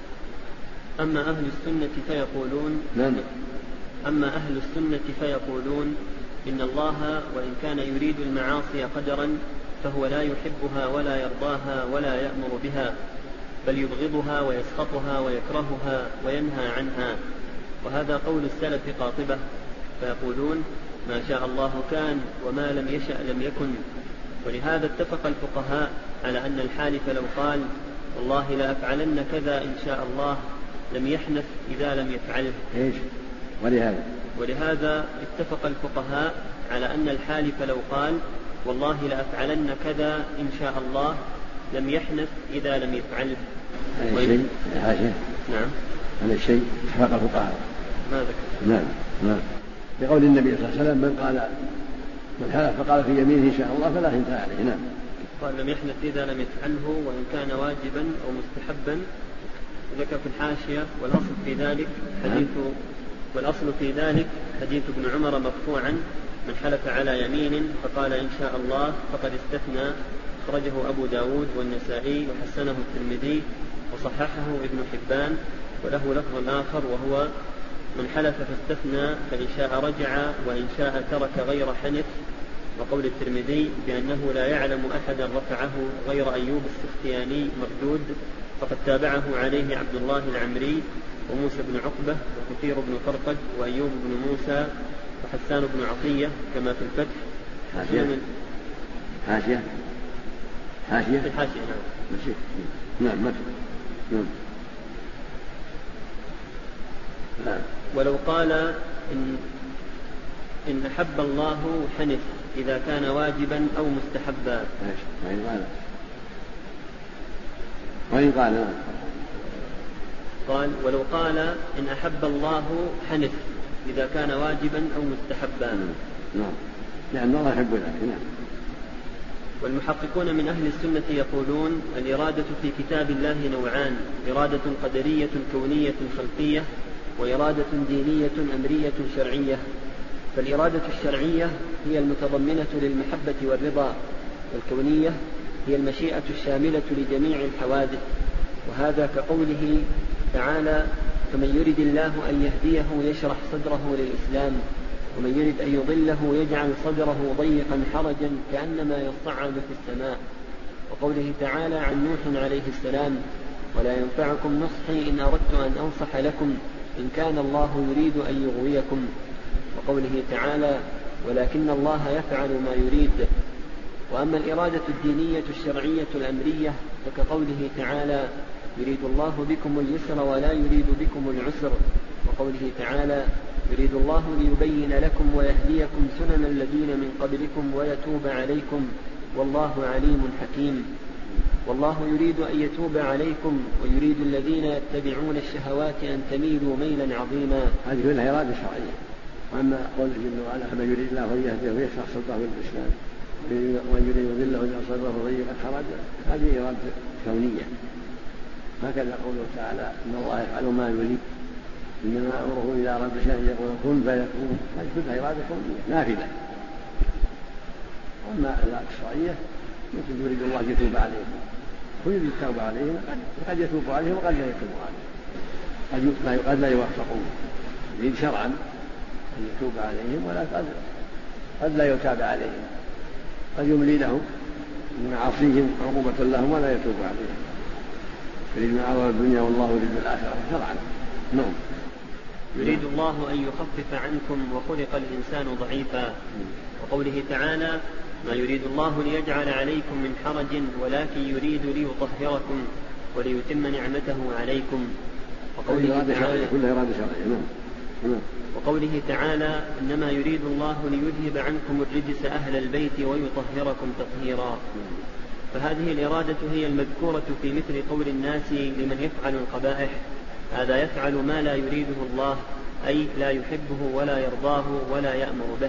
أما أهل السنة فيقولون نعم. أما أهل السنة فيقولون إن الله وإن كان يريد المعاصي قدرا فهو لا يحبها ولا يرضاها ولا يأمر بها، بل يبغضها ويسخطها ويكرهها وينهى عنها. وهذا قول السلف قاطبة، فيقولون ما شاء الله كان وما لم يشأ لم يكن. ولهذا اتفق الفقهاء على أن الحالف لو قال والله لأفعلن كذا إن شاء الله لم يحنث إذا لم يفعله. إيش؟ ولهذا ولهذا اتفق الفقهاء على أن الحالف لو قال والله لأفعلن كذا إن شاء الله لم يحنث إذا لم يفعله. هذا الشيء حاشا. نعم. هذا الشيء اتفق الفقهاء. ما ذكر. نعم نعم. بقول النبي صلى الله عليه وسلم من قال من حلف فقال في يمينه إن شاء الله فلا حنث عليه. نعم. قال لم يحنث إذا لم يفعله وإن كان واجبا أو مستحبا. ذكر في الحاشية والأصل في ذلك حديث والأصل في ذلك حديث ابن عمر مرفوعا من حلف على يمين فقال إن شاء الله فقد استثنى، أخرجه أبو داود والنسائي وحسنه الترمذي وصححه ابن حبان. وله لفظ آخر وهو من حلف فاستثنى فإن شاء رجع وإن شاء ترك غير حنث. وقول الترمذي بأنه لا يعلم أحدا رفعه غير أيوب السختياني مردود، فقد تابعه عليه عبد الله العمري وموسى بن عقبة وكثير بن فرقد وأيوب بن موسى وحسان بن عطية كما في الفتح. حاشية حاشية حاشية في الحاشية. نعم. نعم. نعم. نعم. ولو قال إن, إن أحب الله حنث إذا كان واجبا أو مستحبا. وإن قال وإن قال قال ولو قال إن أحب الله حنث إذا كان واجبا أو مستحبا. نعم، لأن الله يحب ذلك. نعم. والمحققون من أهل السنة يقولون الإرادة في كتاب الله نوعان: إرادة قدرية كونية خلقية، وإرادة دينية أمرية شرعية. فالإرادة الشرعية هي المتضمنة للمحبة والرضا، والكونية هي المشيئة الشاملة لجميع الحوادث. وهذا كقوله تعالى فمن يرد الله أن يهديه يشرح صدره للإسلام ومن يرد أن يضله يجعل صدره ضيقا حرجا كأنما يصعد في السماء. وقوله تعالى عن نوح عليه السلام ولا ينفعكم نصحي إن أردت أن أنصح لكم إن كان الله يريد أن يغويكم. وقوله تعالى ولكن الله يفعل ما يريد. وأما الإرادة الدينية الشرعية الأمرية فكقوله تعالى يريد الله بكم اليسر ولا يريد بكم العسر. وقوله تعالى يريد الله ليبين لكم ويهديكم سنن الذين من قبلكم ويتوب عليكم والله عليم حكيم. والله يريد أن يتوب عليكم ويريد الذين يتبعون الشهوات أن تميلوا ميلا عظيما. هذه كلها إرادة شرعية. وأما قوله جل وعلا فمن يريد الله أن يهديه ويشرح صدره للإسلام ومن يريد يضله يجعل صدره ضيقا حرجا، هذه إرادة كونية. هكذا قوله تعالى إن الله يفعل ما يريد إنما أمره إذا أراد شيئا يقول كن فيكون. هذه كلها إرادة كونية نافذة. وأما الإرادة الشرعية مثل يريد الله أن يتوب عليهم ويريد التوبة عليهم، قد يتوب عليهم وقد لا يتوب عليهم، قد لا يوفقون. يريد شرعا أن يتوب عليهم ولا قد قد لا يتاب عليهم، قد يملي لهم من معاصيهم عقوبة لهم ولا يتوب عليهم. يريد معاصي الدنيا والله يريد الآخرة شرعا. نعم. يريد الله أن يخفف عنكم وخلق الإنسان ضعيفا. وقوله تعالى ما يريد الله ليجعل عليكم من حرج ولكن يريد ليطهركم وليتم نعمته عليكم. وقوله تعالى كل إرادة شرعية. نعم. وقوله تعالى إنما يريد الله ليذهب عنكم الرجس أهل البيت ويطهركم تطهيرا. فهذه الإرادة هي المذكورة في مثل قول الناس لمن يفعل القبائح: هذا يفعل ما لا يريده الله، أي لا يحبه ولا يرضاه ولا يأمر به.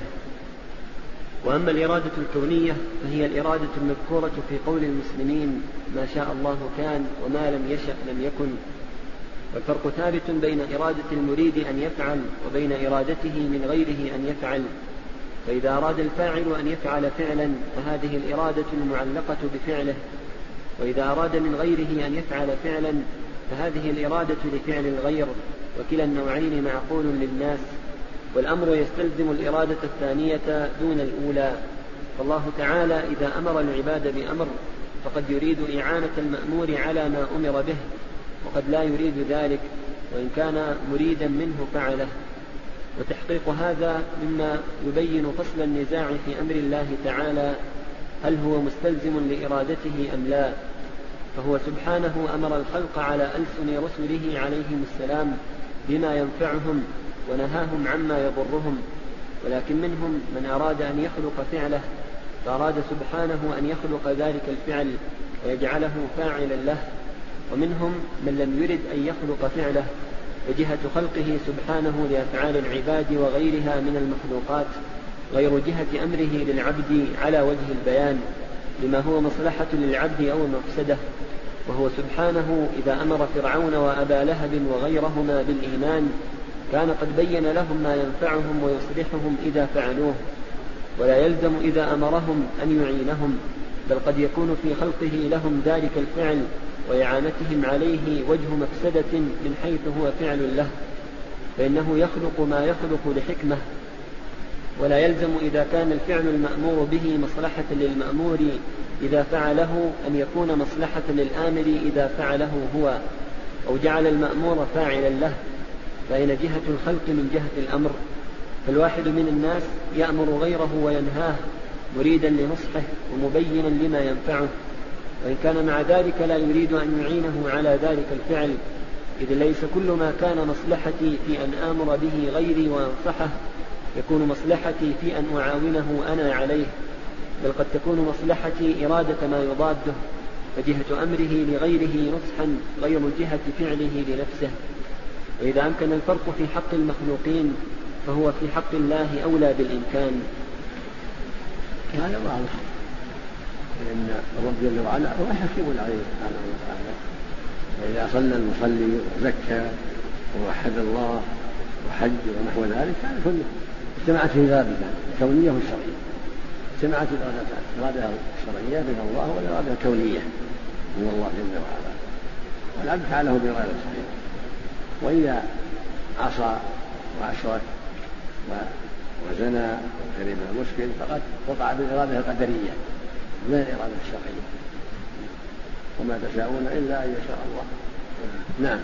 وأما الإرادة الكونية فهي الإرادة المذكورة في قول المسلمين: ما شاء الله كان وما لم يشأ لم يكن. والفرق ثابت بين إرادة المريد أن يفعل وبين إرادته من غيره أن يفعل. فإذا أراد الفاعل أن يفعل فعلا فهذه الإرادة المعلقة بفعله، وإذا أراد من غيره أن يفعل فعلا فهذه الإرادة لفعل الغير، وكلا النوعين معقول للناس، والأمر يستلزم الإرادة الثانية دون الأولى. فالله تعالى إذا أمر العباد بأمر فقد يريد إعانة المأمور على ما أمر به، وقد لا يريد ذلك وإن كان مريدا منه فعله. وتحقيق هذا مما يبين فصل النزاع في أمر الله تعالى: هل هو مستلزم لإرادته أم لا؟ فهو سبحانه أمر الخلق على ألسن رسله عليهم السلام بما ينفعهم ونهاهم عما يضرهم، ولكن منهم من أراد أن يخلق فعله فأراد سبحانه أن يخلق ذلك الفعل ويجعله فاعلا له، ومنهم من لم يرد أن يخلق فعله، وجهة خلقه سبحانه لأفعال العباد وغيرها من المخلوقات غير جهة أمره للعبد على وجه البيان لما هو مصلحة للعبد أو مفسدة. وهو سبحانه إذا أمر فرعون وأبا لهب وغيرهما بالإيمان كان قد بين لهم ما ينفعهم ويصلحهم إذا فعلوه، ولا يلزم إذا أمرهم أن يعينهم، بل قد يكون في خلقه لهم ذلك الفعل وإعانتهم عليه وجه مفسدة من حيث هو فعل له، فإنه يخلق ما يخلق لحكمة. ولا يلزم إذا كان الفعل المأمور به مصلحة للمأمور إذا فعله أن يكون مصلحة للآمر إذا فعله هو، أو جعل المأمور فاعلا له، فإن جهة الخلق من جهة الأمر. فالواحد من الناس يأمر غيره وينهاه مريدا لنصحه ومبينا لما ينفعه، وإن كان مع ذلك لا يريد أن يعينه على ذلك الفعل، إذ ليس كل ما كان مصلحتي في أن آمر به غيري وأنصحه يكون مصلحتي في أن أعاونه أنا عليه، بل قد تكون مصلحتي إرادة ما يضاده، فجهة أمره لغيره نصحا غير جهة فعله لنفسه. وإذا أمكن الفرق في حق المخلوقين فهو في حق الله أولى بالإمكان. هذا واضح، لأن الرب جل وعلا هو حكيم عليه سبحانه وتعالى، فإذا صلى المصلي وزكى ووحد الله وحج ونحو ذلك كان كله اجتمعت في ذلك الكونية والشرعية، اجتمعت الإرادتان، الإرادة الشرعية من الله والإرادة الكونية من الله جل وعلا، والعبد فعله بإرادة صحيحة. وإذا عصى وأشرك وزنى وشرب المسكر فقد وقع بالإرادة القدرية من الإرادة الشرعية، وما تشاءون إلا أن يشاء الله. نعم.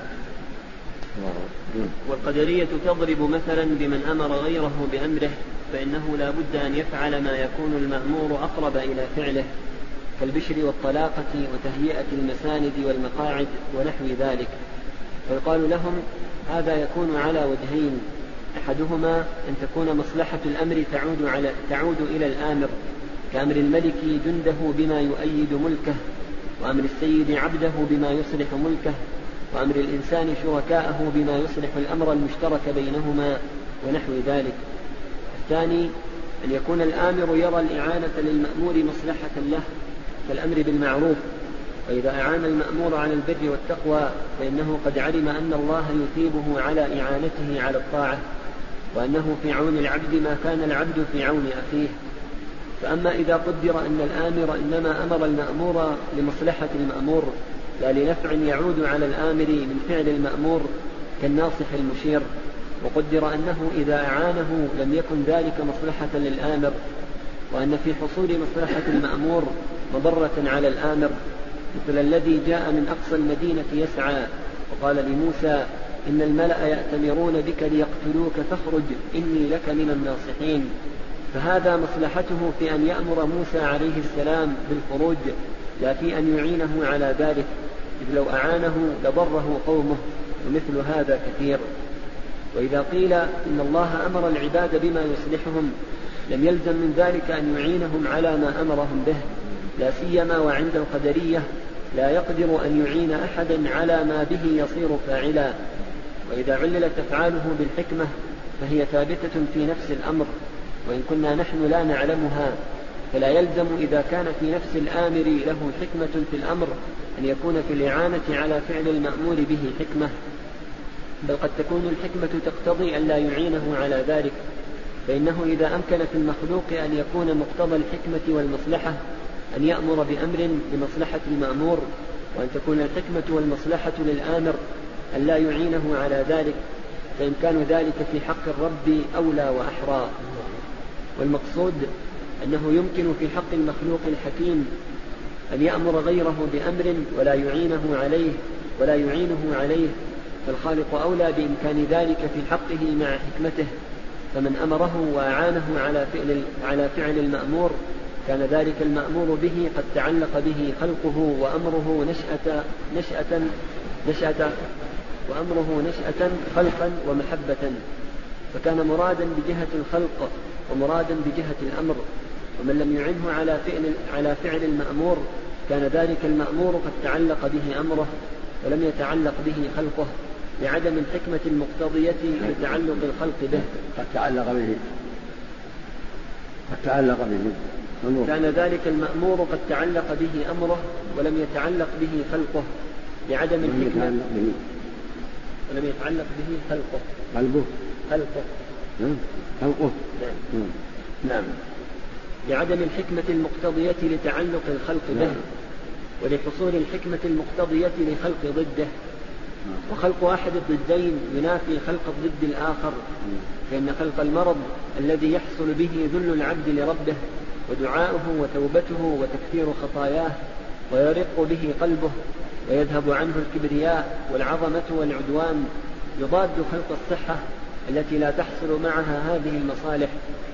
والقدرية تضرب مثلا بمن أمر غيره بأمره، فإنه لا بد أن يفعل ما يكون المأمور أقرب إلى فعله، كالبشر والطلاقة وتهيئة المساند والمقاعد ونحو ذلك، فيقال لهم هذا يكون على وجهين: أحدهما أن تكون مصلحة الأمر تعود, على تعود إلى الآمر، كأمر الملك جنده بما يؤيد ملكه، وأمر السيد عبده بما يصلح ملكه، وأمر الإنسان شركاءه بما يصلح الأمر المشترك بينهما ونحو ذلك. الثاني أن يكون الآمر يرى الإعانة للمأمور مصلحة له كالأمر بالمعروف، وإذا أعان المأمور على البر والتقوى فإنه قد علم أن الله يثيبه على إعانته على الطاعة، وأنه في عون العبد ما كان العبد في عون أخيه. فأما إذا قدر أن الآمر إنما أمر المأمور لمصلحة المأمور لا لنفع يعود على الآمر من فعل المأمور كالناصح المشير، وقدر أنه إذا أعانه لم يكن ذلك مصلحة للآمر، وأن في حصول مصلحة المأمور مضرة على الآمر، مثل الذي جاء من أقصى المدينة يسعى وقال لموسى إن الملأ يأتمرون بك ليقتلوك فاخرج إني لك من الناصحين، فهذا مصلحته في أن يأمر موسى عليه السلام بالخروج لا في أن يعينه على ذلك، إذ لو أعانه لضره قومه، ومثل هذا كثير. وإذا قيل إن الله أمر العباد بما يصلحهم لم يلزم من ذلك أن يعينهم على ما أمرهم به، لا سيما وعند القدرية لا يقدر أن يعين أحدا على ما به يصير فاعلا. وإذا عللت أفعاله بالحكمة فهي ثابتة في نفس الأمر، وإن كنا نحن لا نعلمها، فلا يلزم إذا كان في نفس الآمر له حكمة في الأمر أن يكون في الإعانة على فعل المأمور به حكمة، بل قد تكون الحكمة تقتضي أن لا يعينه على ذلك، فإنه إذا أمكن في المخلوق أن يكون مقتضى الحكمة والمصلحة أن يأمر بأمر لمصلحة المأمور، وأن تكون الحكمة والمصلحة للآمر أن لا يعينه على ذلك، فإمكان ذلك في حق الرب أولى وأحرى. والمقصود أنه يمكن في حق المخلوق الحكيم أن يأمر غيره بأمر ولا يعينه عليه ولا يعينه عليه فالخالق أولى بإمكان ذلك في حقه مع حكمته، فمن أمره وأعانه على فعل, على فعل المأمور كان ذلك المأمور به قد تعلق به خلقه وأمره نشأة, نشأة, نشأة, وأمره نشأة خلقا ومحبة، فكان مرادا بجهة الخلق ومرادا بجهة الأمر. ومن لم يعنه على فعل, على فعل المأمور كان ذلك المأمور قد تعلق به أمره ولم يتعلق به خلقه لعدم الحكمة المقتضية لتعلق الخلق به. قد تعلق به قد تعلق به أمره. كان ذلك المأمور قد تعلق به أمره ولم يتعلق به خلقه لعدم الحكمة ولم يتعلق به خلقه قلبه خلقه خلقه نعم. نعم لعدم الحكمة المقتضية لتعلق الخلق به ولحصول الحكمة المقتضية لخلق ضده. وخلق أحد الضدين ينافي خلق الضد الآخر، فإن خلق المرض الذي يحصل به ذل العبد لربه ودعاؤه وتوبته وتكفير خطاياه ويرق به قلبه ويذهب عنه الكبرياء والعظمة والعدوان يضاد خلق الصحة التي لا تحصل معها هذه المصالح.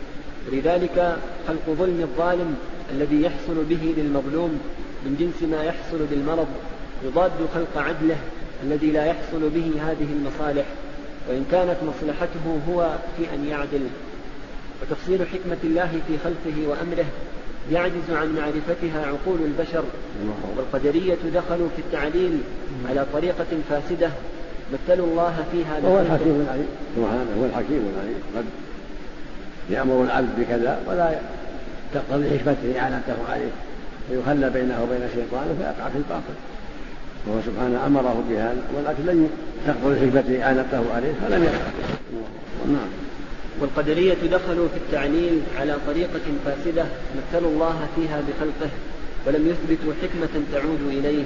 ولذلك خلق ظلم الظالم الذي يحصل به للمظلوم من جنس ما يحصل بالمرض يضاد خلق عدله الذي لا يحصل به هذه المصالح، وإن كانت مصلحته هو في أن يعدل. وتفصيل حكمة الله في خلقه وأمره يعجز عن معرفتها عقول البشر، والقدرية دخلوا في التعليل على طريقة فاسدة مثلوا الله فيها. وهو الحكيم العليم سبحانه، هو الحكيم العليم قد يأمر العبد بكذا ولا تقتضي حكمته إعانته عليه فيخلى بينه وبين شيطانه فيقع في الباطل، وهو سبحانه أمره بهذا ولكن لن تقتضي حكمته إعانته عليه فلم يقع. نعم. والقدرية دخلوا في التعليل على طريقة فاسدة مثلوا الله فيها بخلقه ولم يثبتوا حكمة تعود إليه.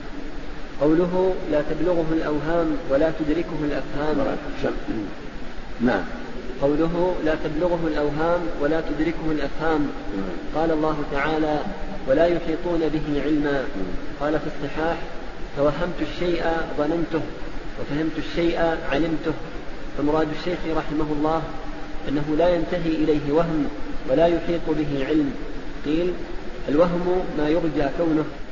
قوله لا تبلغه الأوهام ولا تدركه الأفهام. نعم. قوله لا تبلغه الأوهام ولا تدركه الأفهام، قال الله تعالى ولا يحيطون به علما. قال في الصحاح توهمت الشيء ظننته وفهمت الشيء علمته. فمراد الشيخ رحمه الله أنه لا ينتهي إليه وهم ولا يحيط به علم. قيل الوهم ما يرجى كونه